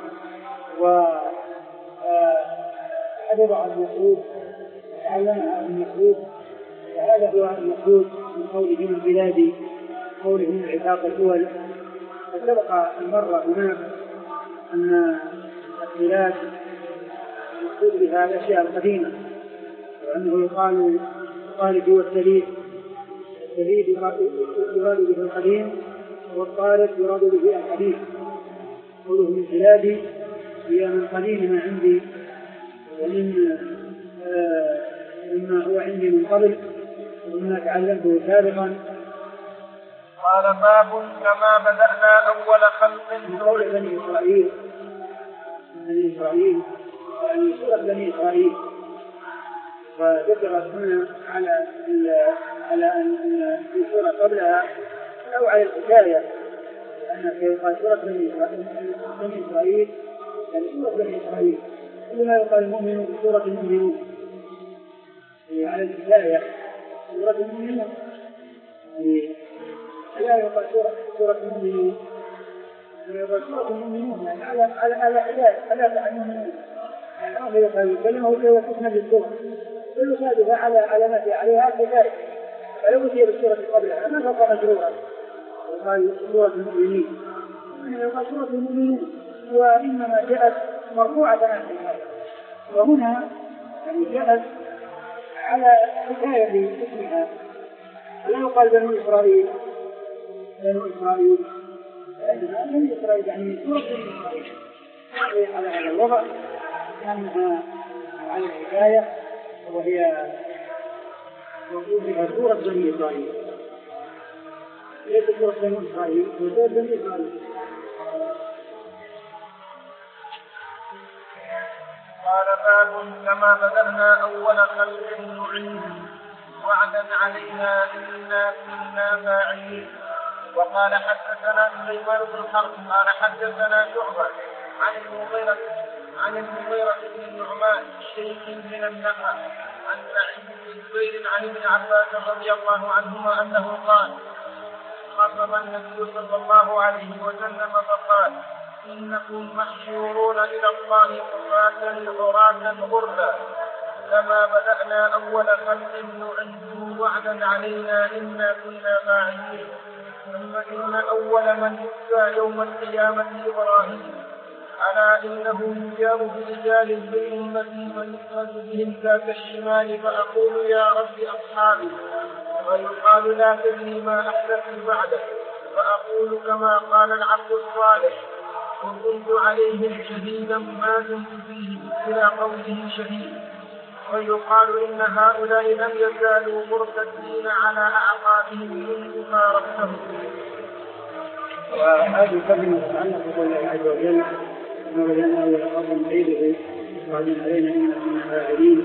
وحفظها المسعود تعلمها المسعود. وهذا هو المقصود من قوله من بلادي قوله من العتاق الأول. فسبق المرة هناك أن البلاد المقصود بها الأشياء القديمة، وأنه يقال الطالب هو السليب. السليب يراد به القديم والطالب يراد به الحديث. قوله من بلادي هي من قديم ما عندي ومن آه مما هو عندي من قبل ومما تعلمته سابقا. قال باب كما بدأنا أول خلق. من قول بني إسرائيل بني إسرائيل يعني سورة بني إسرائيل. وذكرت هنا على على أن في سورة قبلها أو على الحكاية أن في سورة بني إسرائيل يعني سورة بني إسرائيل كل ما يقال المؤمنون بسورة المؤمنون على الحكاية سورة المؤمنون لا يقال سورة المؤمنون يقال سورة المؤمنون يعني على على على حكاية على المؤمنون هذا يقال كلمة وهي تسمى بالسورة كل هذه على علامات عليها حكاية. فلو هي بالسورة قبلها ما فوق مجرورة وقال سورة المؤمنين يقال سورة المؤمنين وإنما جاءت مرفوعة عن الحكاية. وهنا يعني جاءت على حكاية باسمها. لا يقال بني إسرائيل بني إسرائيل لأنها بني إسرائيل يعني سورة بني إسرائيل على هذا الوضع أنها على الحكاية وهي موجود بها سورة بني إسرائيل ليس سورة بني إسرائيل سورة بني إسرائيل. قال باب كما بدأنا أول خلق نعيد. وعدا علينا إنا كنا فاعلين. وقال حدثنا سليمان بن حرب قال حدثنا شعبة عن المغيرة عن المغيرة بن النعمان شيخ من النخعة عن سعيد بن جبير عن ابن عباس رضي الله عنهما أنه قال خطب النبي صلى الله عليه وسلم فقال إنكم محشورون إلى الله حفاة عراة غرلا كما بدأنا أول خلق نعيده وعدا علينا إنا كنا فاعلين. ثم إن أول من يؤتى يوم القيامة إبراهيم ألا إنه يجاب برجال في أمتي فيؤخذ بهم ذات الشمال فأقول يا رب أصحابي ويقال لا تدري ما أحدث بعدك فأقول كما قال العبد الصالح وكنت عليهم شهيدا ما دمت فيهم إلى قوله شهيد. ويقال إن هؤلاء لم يزالوا مرتدين على أعقابهم منذ فارقتهم. وهذه كلمة تتعلق بقول الله عز وجل ما بدأنا أول خلق نعيده وعدا علينا إنا كنا فاعلين.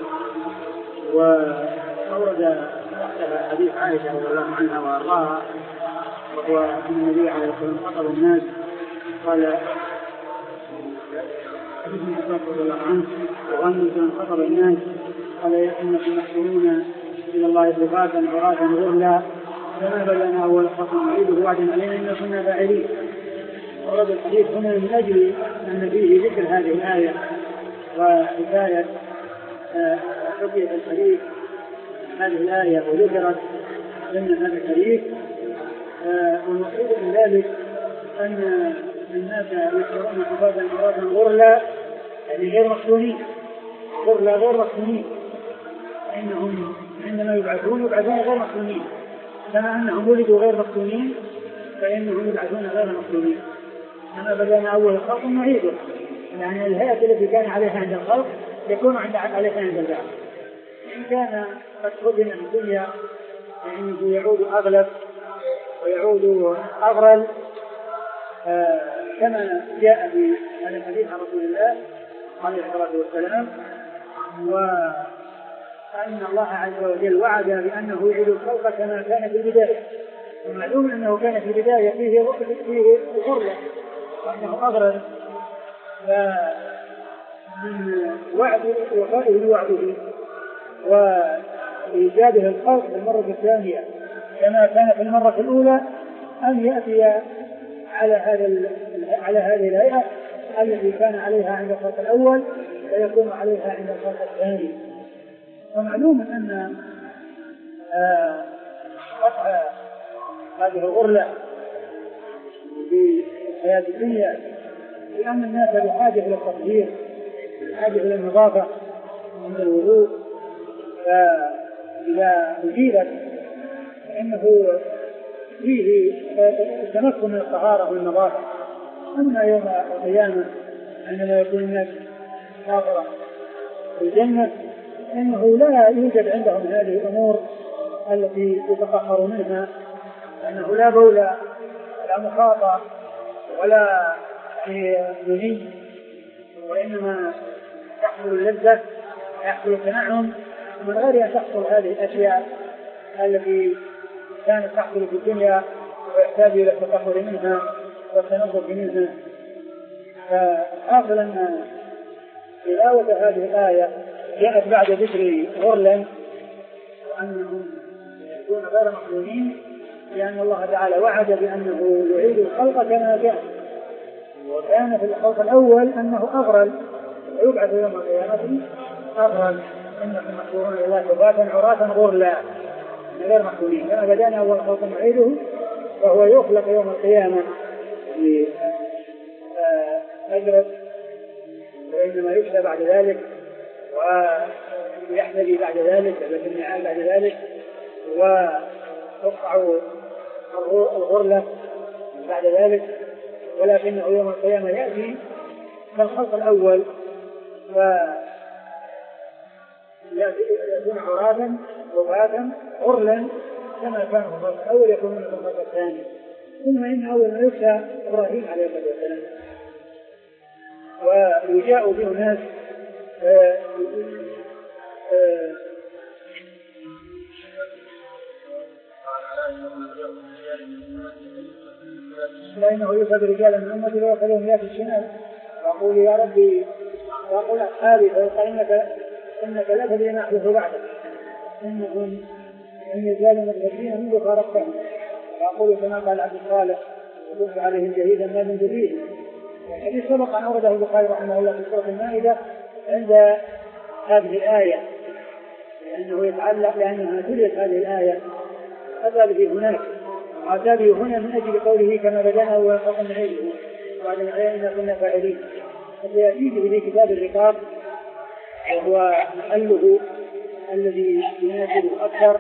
وأورد تحتها حديث عائشة رضي الله عنها وأرضاها وهو أن النبي عليه الصلاة والسلام خطب الناس قال حديث ابن عباس رضي الله عنه وأن خطب الناس قال إنكم محشورون إلى الله حفاة عراة غرلا كما بدأنا أول خلق نعيده وعدا علينا إنا كنا فاعلين. ورد الحديث هنا من أجل أن فيه ذكر هذه الآية وحكاية حكاية الحديث هذه الآية وذكرت ضمن هذا الحديث. والمقصود من ذلك أن الناس يحشرون حفاة عراة غرلا يعني غير مختونين غرلا غير مختونين إنهم عندما يبعثون يبعثون غير مختونين كما أنهم ولدوا غير مختونين فإنهم يبعثون غير مختونين. كما بدأنا أول خلق نعيده يعني الهيئة التي كان عليها عند الخلق يكون عليها عند البعث. إن كان قد خدم في الدنيا يعني يعود أغلب ويعود أغرل آه كما جاء في هذا الحديث عن رسول الله عليه الصلاة والسلام. وأن الله عز وجل وعد بأنه يعيد الخلق كما كان في البداية ومعلوم أنه كان في البداية فيه فيه غرلة وأنه أغرل فمن وعده وفائه وعده وإيجاده الخلق في المرة الثانية كما كان في المرة الأولى أن يأتي على هذا على هذه الهيئة التي كان عليها عند الخلق الأول ويكون عليها عند الخلق الثاني. ومعلوم أن قطع هذه الغرلة في حياة الدنيا لأن الناس بحاجة إلى التطهير بحاجة إلى النظافة عند الوضوء فإذا أجيبت فإنه فيه التمكن من الطهارة والنظافة. أما يوم القيامة عندما يكون الناس حاضرة في الجنة إنه لا يوجد عندهم هذه الأمور التي يتطهر منها أنه لا بول ولا مخاطة ولا مني وإنما تحصل اللذة يحصل التنعم من غير أن تحصل هذه الأشياء التي كانت تحصل في الدنيا ويحتاج إلى التطهر منها والتنظف منها. فحاصل أن تلاوة هذه الآية جاءت بعد ذكر غرلا وأنهم يكون غير مخلوقين لأن الله تعالى وعد بأنه يعيد الخلق كما كان وكان في الخلق الأول أنه أغرل ويبعث يوم القيامة أغرل إنكم محشورون إلى الله حفاة عراة غرلا غير مخلوقين كما بدأنا أول خلق نعيده وهو يخلق يوم القيامة لأجرد وإنما يكسى بعد ذلك ويحتدي بعد ذلك لكن النعال بعد ذلك وتقطع الغرلة بعد ذلك ولكنه يوم القيامة يأتي كالخلق الأول فيكون عراة رفاة غرلا كما كان الخلق الأول يكون في الخلق الثاني. ثم إن أول ما يكسى إبراهيم عليه الصلاة والسلام ويجاء به الناس فإنه يوسف رجالا من أمتي ويأخذهم يأتي الشمال وأقول يا ربي وأقول أصحابي فيقال إنك إنك لا تدري ما أحدث بعدك إنهم لم يزالوا مدرسين منذ فارقتهم وأقول كما قال عبد الصالح وكنت عليهم شهيدا ما دمت فيه. الحديث سبق أن أورده البخاري رحمه الله في سورة المائدة عند هذه الآية لأنه يتعلق لأنها تلت هذه الآية أتى به هناك أتى به هنا من أجل قوله كما بدأنا أول خلق نعيده وبعد نعيدنا كنا فاعلين. فسيأتيه في كتاب الرقاب وهو محله الذي يناسبه أكثر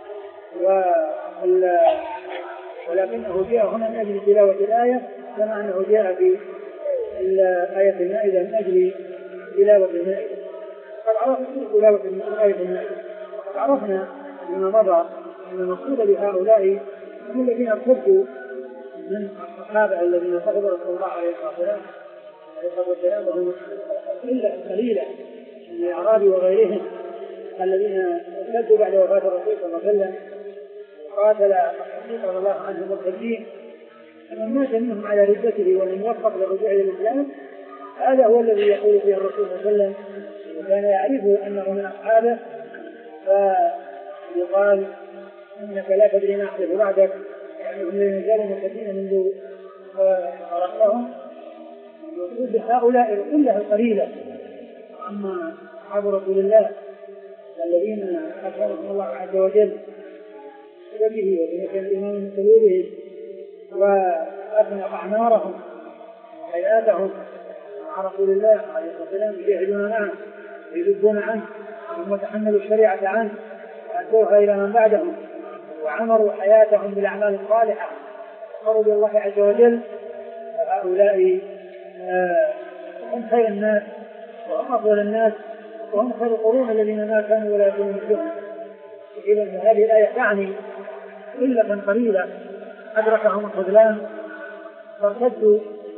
ولكنه جاء هنا من أجل تلاوة الآية كما أنه جاء في آية المائدة من أجل تلاوة المائدة. قد عرفنا تلاوة آية المائدة وقد عرفنا فيما مضى أن المقصود بهؤلاء هم الذين ارتدوا من الصحابة الذين صحبوا رسول الله عليه الصلاة والسلام وهم إلا قليلة من الأعراب وغيرهم الذين ارتدوا بعد وفاة الرسول صلى الله عليه وسلم وقاتل الصديق رضي الله عنه مرتدين فمن مات منهم على ردته ولم يوفق للرجوع إلى الإسلام هذا هو الذي يقول فيه الرسول صلى الله عليه وسلم وكان يعرف أنه من أصحابه فيقال إنك لا تدري ما أحدث بعدك يعني هم لا يزالوا مرتدين منذ فرقتهم وجود هؤلاء إلا القليلة. أما أصحاب رسول الله الذين أكرمهم الله عز وجل به وبمكان الإمام من قلوبهم وأثنى أعمارهم حياتهم مع رسول الله عليه الصلاة والسلام يجاهدون معه ويذبون عنه ثم تحملوا الشريعة عنه وأدوها إلى من بعدهم وعمروا حياتهم بالأعمال الصالحة وقربوا بالله عز وجل. هؤلاء هم خير الناس وهم أفضل الناس وهم خير القرون الذين ما كانوا ولا يكونوا مثلهم. إذا هذه الآية تعني قلة قليلة أدركهم الخذلان فارتدوا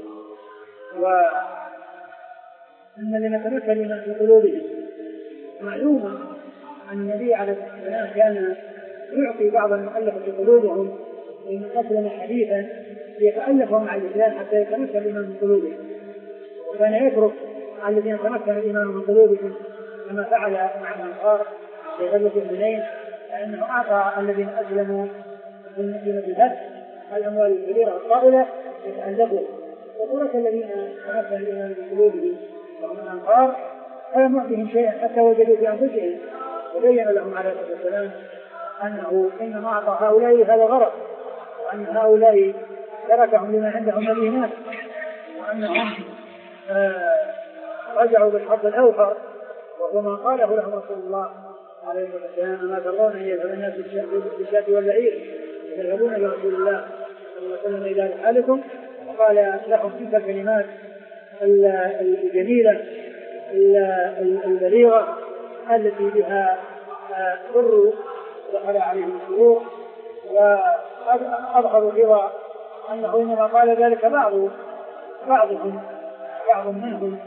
وأن لما تمثل من في قلوبهم. معلوم أن النبي عليه الصلاة والسلام كان يعطي بعض المؤلف في قلوبهم لمن أسلم حديثا ليتألفهم على الإسلام حتى يتمثل الإيمان من قلوبهم وكان يترك على الذين تمثل الإيمان من قلوبهم كما فعل مع الأنصار في غزوة الحنين لأنه أعطى الذين أسلموا من الفتح الأموال الكبيرة الطائلة يتألفوا وترك الذين تمثل الإيمان من قلوبهم وهم الأنصار فلم يعطهم شيئا حتى وجدوا في أنفسهم وبين لهم عليه الصلاة والسلام أنه إنما أعطى هؤلاء هذا غرض وأن هؤلاء تركهم لما عندهم من الإيمان وأنهم آه رجعوا بالحظ الأوفر وهو ما قاله لهم رسول الله عليه الصلاة والسلام ما ترون أن يذهب الناس بالشاة والبعير يذهبون برسول الله صلى الله عليه وسلم إلى رحالكم وقال لهم تلك الكلمات الجميلة البليغة التي بها سر دخل عليهم السرور وأظهروا رضا أنه إنما قال ذلك بعض بعضهم بعض منهم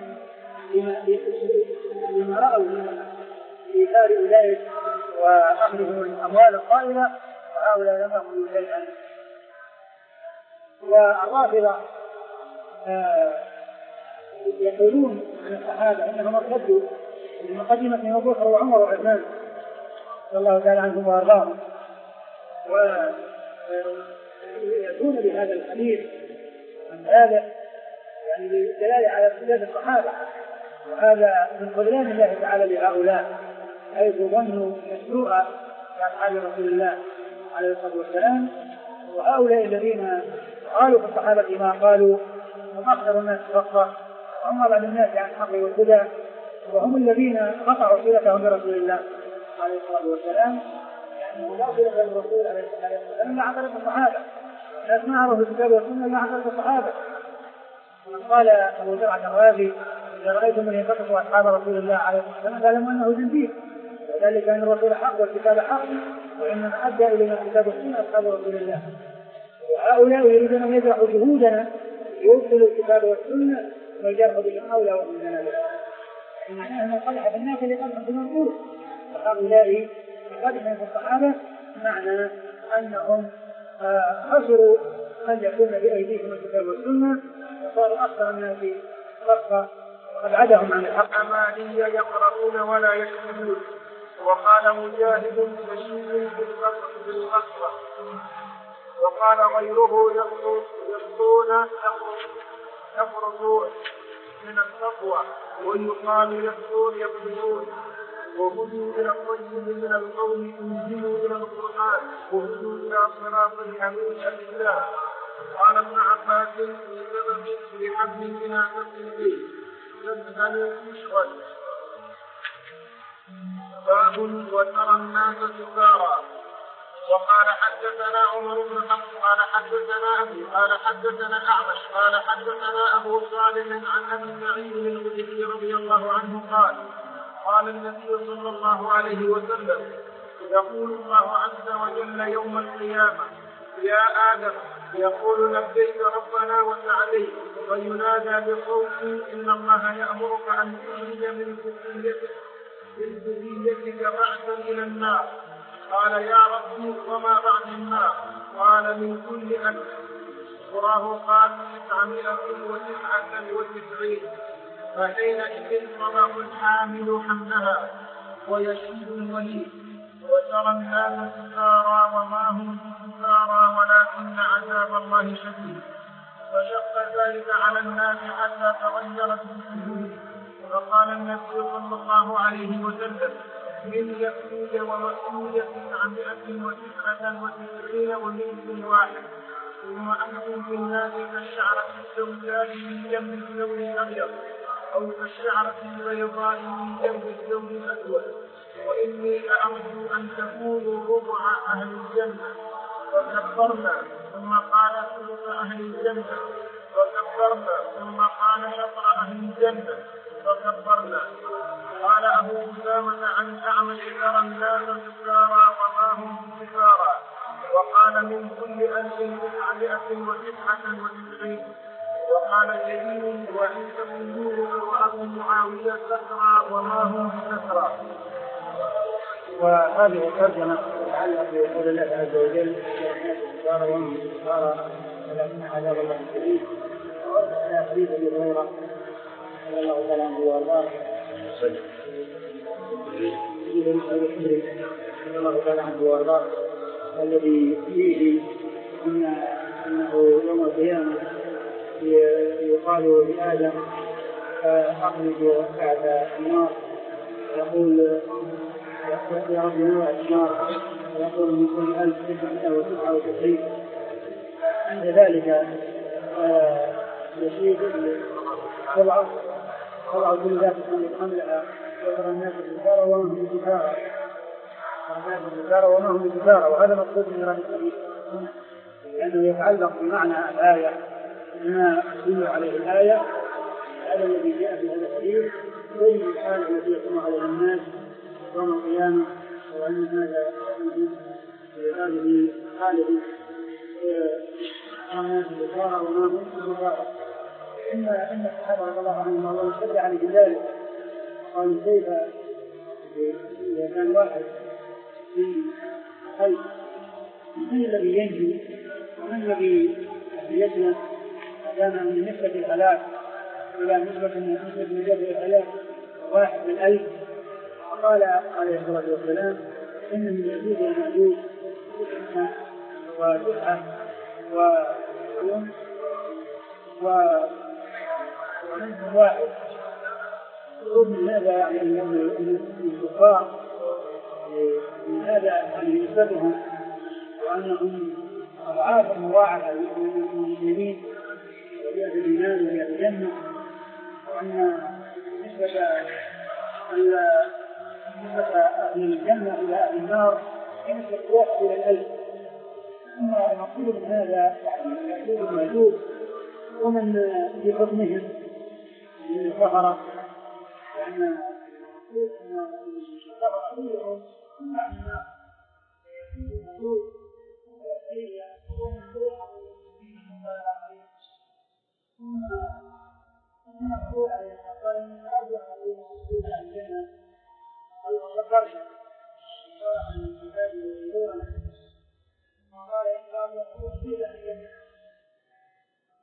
لما رأوا من إيثار أولئك وأخذهم الأموال الطائلة وهؤلاء لم يأخذوا شيئا. والرافضة يقولون عن الصحابة أنهم ارتدوا بمقدمة أبو بكر وعمر وعثمان رضي الله تعالى عنهم وأرضاهم ويأتون بهذا الحديث عن هذا يعني بالدلالة على ارتداد الصحابة وهذا من خذلان الله تعالى لهؤلاء حيث ظنوا مسروءا كأصحاب رسول الله عليه الصلاة والسلام. وهؤلاء الذين قالوا في الصحابة ما قالوا هم أكثر الناس خطأ وهم أبعد الناس عن الحق والهدى وهم الذين قطعوا صلتهم برسول الله عليه الصلاة والسلام لأنه لا صلة للرسول عليه الصلاة والسلام إلا عن طريق الصحابة لا اسمعوا في الكتاب والسنة إلا عن طريق الصحابة. قال أبو زرعة الرازي إذا رأيتم من ينتصف أصحاب رسول الله عليه الصلاة والسلام فاعلموا أنه زنديق وذلك أن الرسول حق والكتاب حق وإنما أدى إلينا الكتاب والسنة أصحاب رسول الله. وهؤلاء يريدون أن يجرحوا جهودنا يوصلوا الكتاب والسنة ويجرحوا بهم أولى ومننا به معناه أن القدح في الناس لقدح في المنقول. وهؤلاء القدح في الصحابة معنى أنهم خسروا أن يكون بأيديهم الكتاب والسنة وصاروا أكثر الناس رفقا قد عدهم عن الحق. أمانية يقرؤون ولا يكتبون. وقال مجاهد بشير بالقصر. وقال غيره يخطون يفرضون من التقوى. ويقال يخطون يكتبون. وهدوا إلى الطيب من القول انزلوا إلى القرآن وهدوا إلى صراط الحميد الإسلام. قال ابن عباس في سبب بحبل من التقوى تذهل مشغل. باب وترى الناس سكارى. وقال حدثنا عمر بن حفص قال حدثنا أبي قال حدثنا الأعمش قال حدثنا أبو صالح عن أبي سعيد الخدري رضي الله عنه قال قال النبي صلى الله عليه وسلم يقول الله عز وجل يوم القيامة يا آدم يقول لبيك ربنا وسعديك وينادى بصوت إن الله يأمرك أن تخرج من ذريتك بعثا إلى النار. قال يا ربي وما بعد النار؟ قال من كل ألف. وراه قال تسعمائة وتسعة وتسعين. فحينئذ تضع الحامل حملها ويشيد الوليد وترى الناس سكارى وما هم بسكارى ولكن عذاب الله شديد. فشق ذلك على الناس حتى تغيرت الوجوه. فقال النبي صلى الله عليه وسلم من يأتي ومسؤولية عن مئة وتسعة وتسعين ومن واحد. ثم أنتم في الناس كالشعرة السوداء من جنب الثوب الأبيض أو كالشعرة البيضاء من جنب الثوب الأسود. وإني لأرجو أن تكونوا ربع أهل الجنة. فكبرنا ثم قال ثلث أهل الجنة. فكبرنا ثم قال شطر أهل الجنة. فكبرنا. قال أبو أسامة عن الأعمش ترى الناس سكارى وما هم بسكارى. وقال من كل ألف تسعمائة وتسعة وتسعين. وقال جليل وعيسى بن يونس وأبو معاوية سكرى وما هم بسكرى. وهذه الترجمة تتعلق بقول الله عز وجل سكارى وهم بسكارى ولكن عذاب الله شديد. وأرد على حديث أبي هريرة رضي الله تعالى عنه وأرضاه رضي الله تعالى عنه وأرضاه الذي فيه أنه يوم القيامة يقال لآدم أخرج بعد النار يقول يا رب نوع النار ويقول من كل ألف تسعمائة وتسعة وتسعين. عند ذلك يشيد سبعة سبعة كل ذات حملها وترى الناس سكارى وما هم بسكارى. الناس سكارى وما هم بسكارى. وهذا مقصود من هذا الحديث لأنه يتعلق بمعنى الآية ما تدل عليه الآية. هذا الذي جاء في هذا الحديث بين الحال التي يقوم عليها الناس يوم القيامة وأن هذا هذه حاله الناس سكارى وما هم بسكارى. إن إن الصحابة رضي الله عنهم الله اشتد عليهم ذلك. قالوا كيف إذا كان واحد في حي من الذي ينجو ومن الذي يسلم؟ كان من نسبة الهلاك إلى نسبة نسبة نجاة الهلاك واحد من ألف. قال عليه الصلاة والسلام إن من يجوز ومأجوز وتسعة ويوم ومنهم واحد. من هذا من الكفار من هذا أن نسبتهم وأنهم أضعاف مضاعفة للمسلمين وبيئة الإيمان وبيئة الجنة. وأن نسبة أهل الجنة إلى أهل النار نسبة واحد إلى الألف. ثم نقول من هذا يقول الموجود ومن في حكمهم من الكفرة لأن الكفرة كلهم معنى الوجود والأخيرية ومنفوحة فيهم والعقيم. ثم نقول عليه فقال من أرجع عليه الجنة الوصفرشة شرعا من كتاب الوجود وقال إن كان يقول فيه الجنة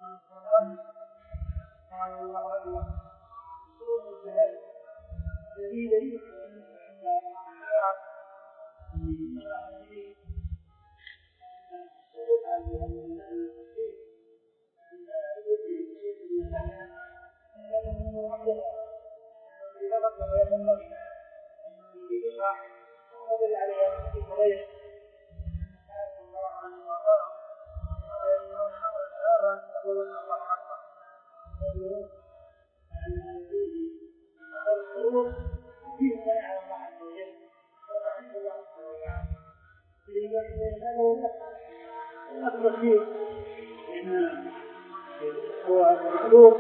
هو مشهور،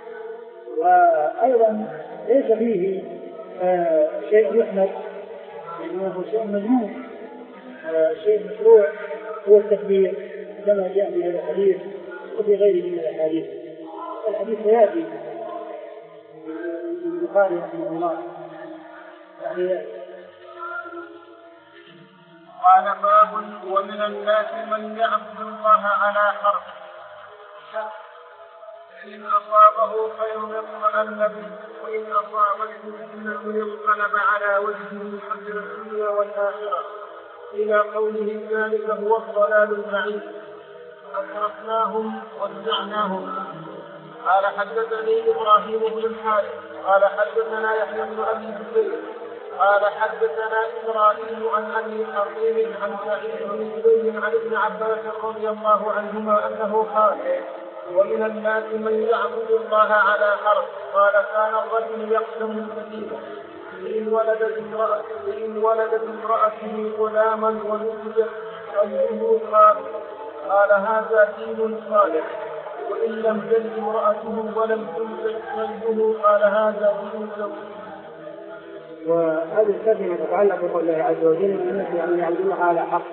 وأيضا ليس فيه آه شيء يحمد، لأنه شيء مجنون. آه شيء مشروع هو التكبير كما جاء في هذا الحديث وفي غيره من الأحاديث. الحديث يأتي من البخاري رحمه الله. يعني قال باب ومن الناس من يعبد الله على حرف، إن أصابه خير اطمأن به وإن أصابته فتنة انقلب على وجهه خسر الدنيا والآخرة، إلى قوله ذلك هو الضلال البعيد. أتركناهم واتبعناهم. قال حدثني إبراهيم بن الحارث قال حدثنا يحيى بن أبي بكير قال حدثنا إسرائيل عن أبي حصين عن سعيد بن جبير عن ابن عباس رضي الله عنهما أنه قال ومن الناس من يعبد الله على حرف. قال كان الرجل يقسم المدينة إن ولدت امرأته إن ولدت امرأته غلاما ونسجت قلبه قال قال هذا دين صالح، وإن لم تلد امرأته ولم تنسج قلبه قال هذا دين سوء. وهذه الكلمة تتعلق بقول الله عز وجل من الناس يعني يعبد الله على حق،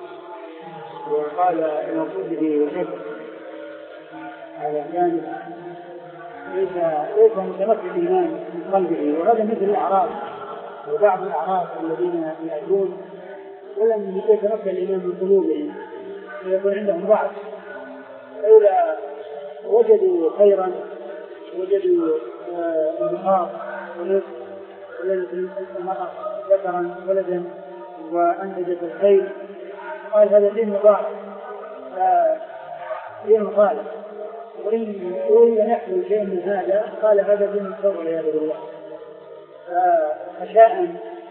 وقال المقصود به وشك على جانب ليس ليس متمكن الإيمان من قلبه، وهذا مثل الأعراب وبعض الأعراب الذين يأتون ولم يتمكن الإيمان من قلوبهم ويكون عندهم ضعف، إذا وجدوا خيرا وجدوا انبساط ونصف ولدت المرأة ذكرا ولدا وأنتجت الخير قال هذا دين مضاعف دين صالح، وإن لم يحصل شيء من هذا قال هذا دين الصبر والعياذ بالله. فأشاء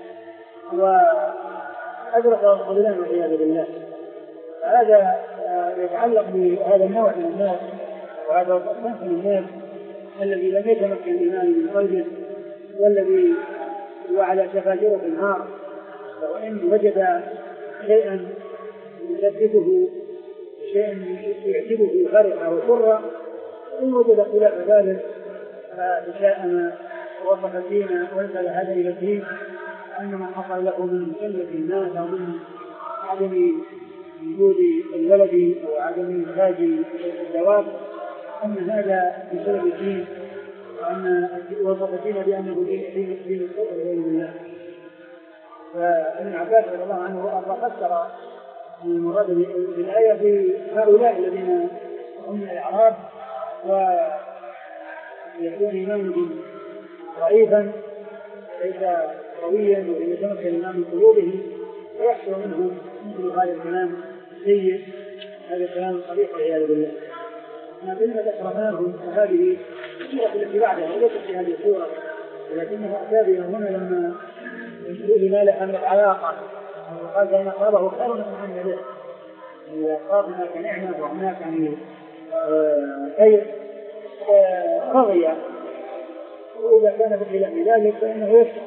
وأدرك الظلام والعياذ بالله. هذا يتعلق بهذا النوع من الناس وهذا الصنف من الناس الذي لم يتمكن الإيمان من قلبه والذي هو على شفا جرف النار، وإن وجد شيئا يثبته شيئا يعجبه فرح وسر، إن وجد خلاف ذلك فشاء ووصف الدين وانزل هذا إلى الدين أن من حصل له من قلة الناس أو من عدم وجود الولد أو عدم إنتاج الدواب أن هذا بسبب الدين، وأن وصف الدين بأنه دين دين الصبر والعياذ بالله. فابن عباس رضي الله عنه فسر المراد بالآية في هؤلاء الذين هم الأعراب ويكون إيمانهم ضعيفا ليس قويا ولم يتمكن الإيمان من قلوبهم ويحصل منهم مثل هذا الكلام السيء، هذا الكلام القبيح والعياذ بالله. ما بينما ذكرناهم فهذه السورة التي بعدها وليست في هذه السورة، ولكنها أتى بها هنا لما يقول ما لها من العلاقة وقال إن أصابه خير من به، إذا صار هناك نعمة وهناك خير رضي، وإذا كان بخلاف ذلك فإنه يشكر.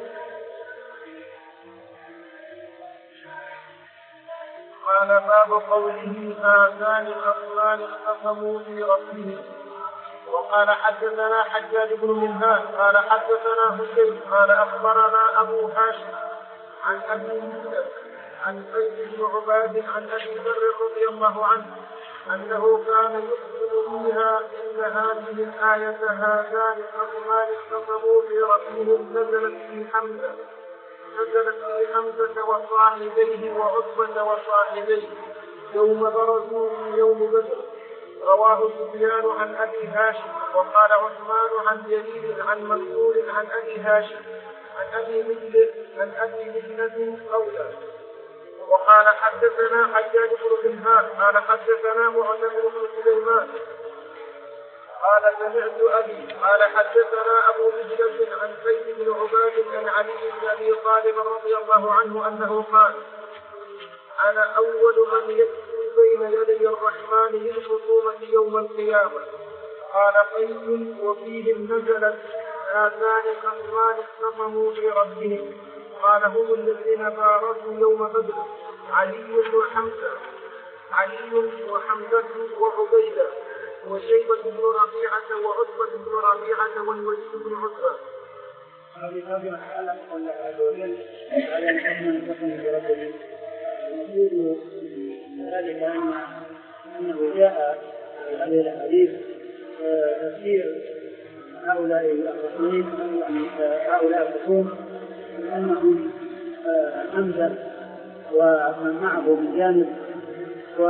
قال باب قوله هذان الأصلان اختصموا في ربهم. وقال حدثنا حجاج بن منهال قال حدثنا حسين قال أخبرنا أبو هاشم عن أبي موسى عن سيد بن عباد عن أبي ذر رضي الله عنه أنه كان يخبر فيها إن هذه الآية هذان الأصلان اختصموا في ربهم نزلت في حمزة نزلت في حمزة وصاحبيه وعتبة وصاحبيه يوم برزوا في يوم بدر، رواه سفيان عن أبي هاشم. وقال عثمان عن جرير عن منصور عن أبي هاشم عن أبي مثل عن أبي مثلة قولا. وقال حدثنا حجاج بن منهار قال حدثنا معتمر بن سليمان قال سمعت أبي قال حدثنا أبو مجلس عن زيد بن عباد عن علي بن أبي طالب رضي الله عنه أنه قال: أنا أول من يكفر بين يدي الرحمن للخصومة يوم القيامة. قال قيس: وفيهم نزلت: هذان خصمان اختصموا في ربهم. قال: هم الذين بارزوا يوم بدر: علي وحمزة علي وحمزة وعبيدة وشيبة بن ربيعة وعتبة بن ربيعة والوليد بن عتبة. هذه هذه مسألة الله عز وجل على أن يكون بربه. يقول ذلك أن أنه جاء في هذه الحديث تفسير هؤلاء الخصمين يعني هؤلاء الخصوم أنهم حمزة ومن معه من جانب و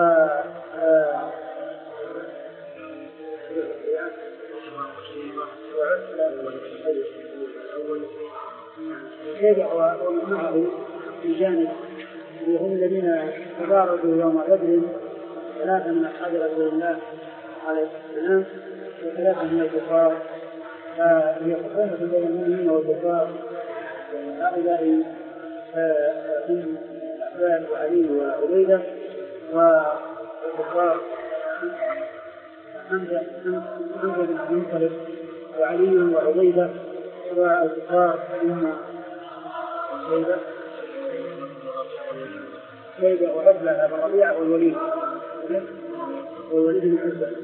ومن معه من جانب وهم الذين تبارزوا يوم بدر، ثلاثة من أصحاب رسول الله عليه السلام وثلاثة من الكفار، فيقومون بين المؤمنين والكفار. هؤلاء هم أحباب وعلي وعبيدة، والكفار حمزة بن منصرف وعلي وعبيدة، والكفار هم شيبة شيبة وعتبة بن ربيعة والوليد والوليد بن عتبة.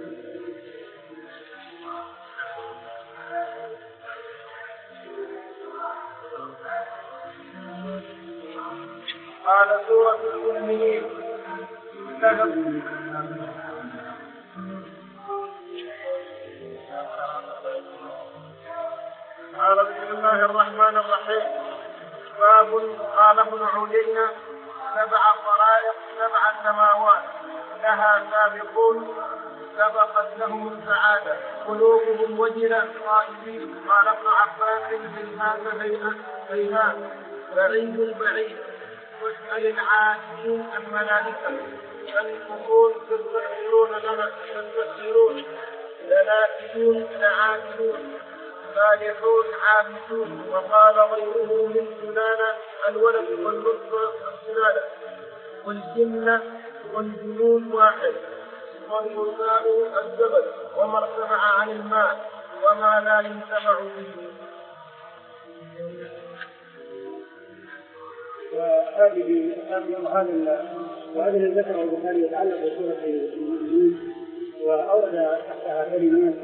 قال: سورة المؤمنين. قال: بسم الله الرحمن الرحيم. باب. قال ابن عيينة: سبع طرائق سبع سماوات لها سابقون سبقت لهم السعادة قلوبهم وجلة خائفين. قال ابن عباس: هيهات هيهات بعيد بعيد واسأل العاصين الملائكة فالكفور تستغفرون لنا تستغفرون لناكدون لعاكدون صالحون عابدون. وقال غيره من سنانة الولد والنطفة السنانة والجنة والجنون واحد والمساء الزبد وما ارتفع عن الماء وما لا ينتفع به. وهذه وهذه الذكر البخاري يتعلق بسورة المؤمنين، وأورد تحتها كلمات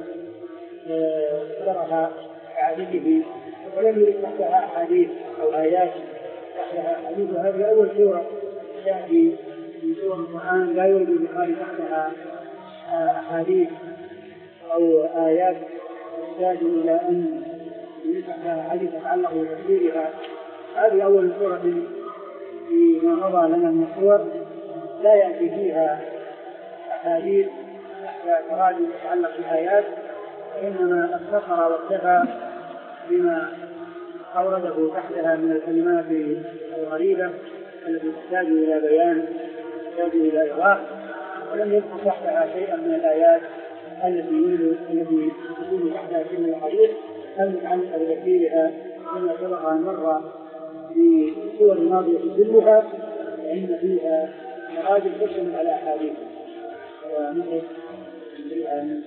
شرح أحاديثه ولم يرد تحتها أحاديث أو آيات تحتها أحاديث. وهذه أول سورة تأتي من سور القرآن لا يرد البخاري تحتها أحاديث أو آيات تحتاج إلى أن تحتها أحاديث تتعلق بتفسيرها. هذه أول سورة فيما مضى لنا من السور لا يأتي فيها أحاديث تحت تراجم تتعلق بآيات، إنما اختصر واكتفى بما أورده تحتها من الكلمات الغريبة التي تحتاج إلى بيان تحتاج إلى إيضاح، ولم يذكر تحتها شيئا من الآيات التي التي تكون تحتها كلمة الحديث المتعلقة بتفسيرها كما سبق أن مر في السور الماضية كلها، فإن فيها تراجم تشتمل على أحاديث ومثل فيها من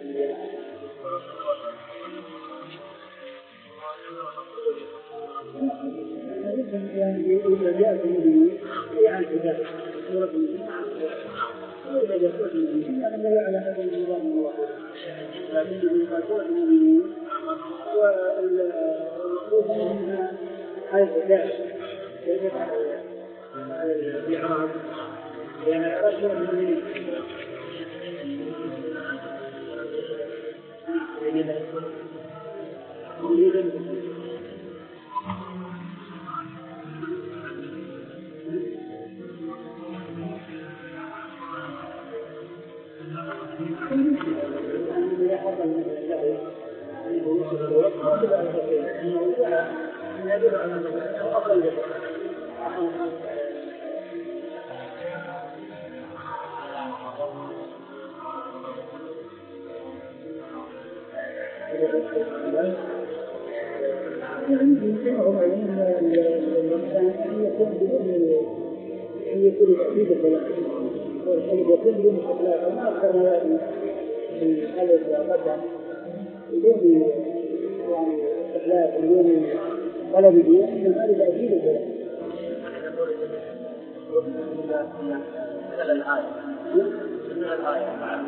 يعني إذا جاءت المؤمنين يعني كذلك سورة المؤمنين وإذا جاءت سورة المؤمنين يعني لا يعلم هذا النظام الله، لكن من سورة المؤمنين والمطلوب منها هذا الكتاب كيف على الإعراب لأن إعراب سورة المؤمنين إذا حصل من له أنه وصل الوقت ما تبقى الفقير أنه جاء أن يدل على أنه أفضل له. يمكنهم أن الإنسان أن يكون بدون أن يكون تأكيد الكلام أن يكون بدون استقلال وما أكثر ما يأتي من ألف وقدم بدون يعني استقلال بدون طلب دين من هذا تأكيد الكلام. مثل الآية مثل الآية مع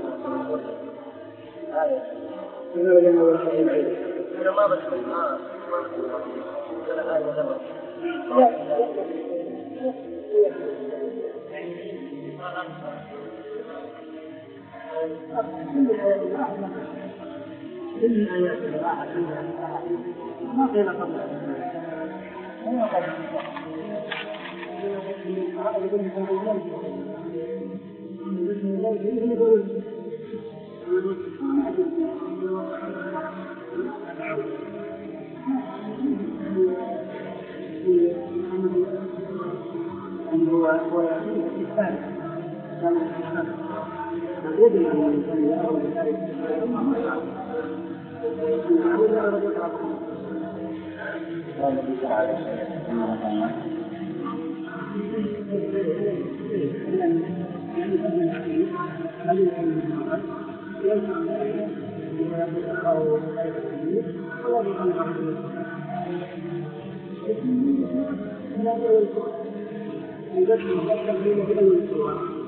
آية من بدنا ونحن نعيد إذا ما بدنا ما مثل الآية ولا لا كل الآيات الواحد ما قيل قبل ما قبل هو هو الإسلام كان الإسلام يدري أن الإنسان يأخذ ذلك قال النبي تعالى Thank you.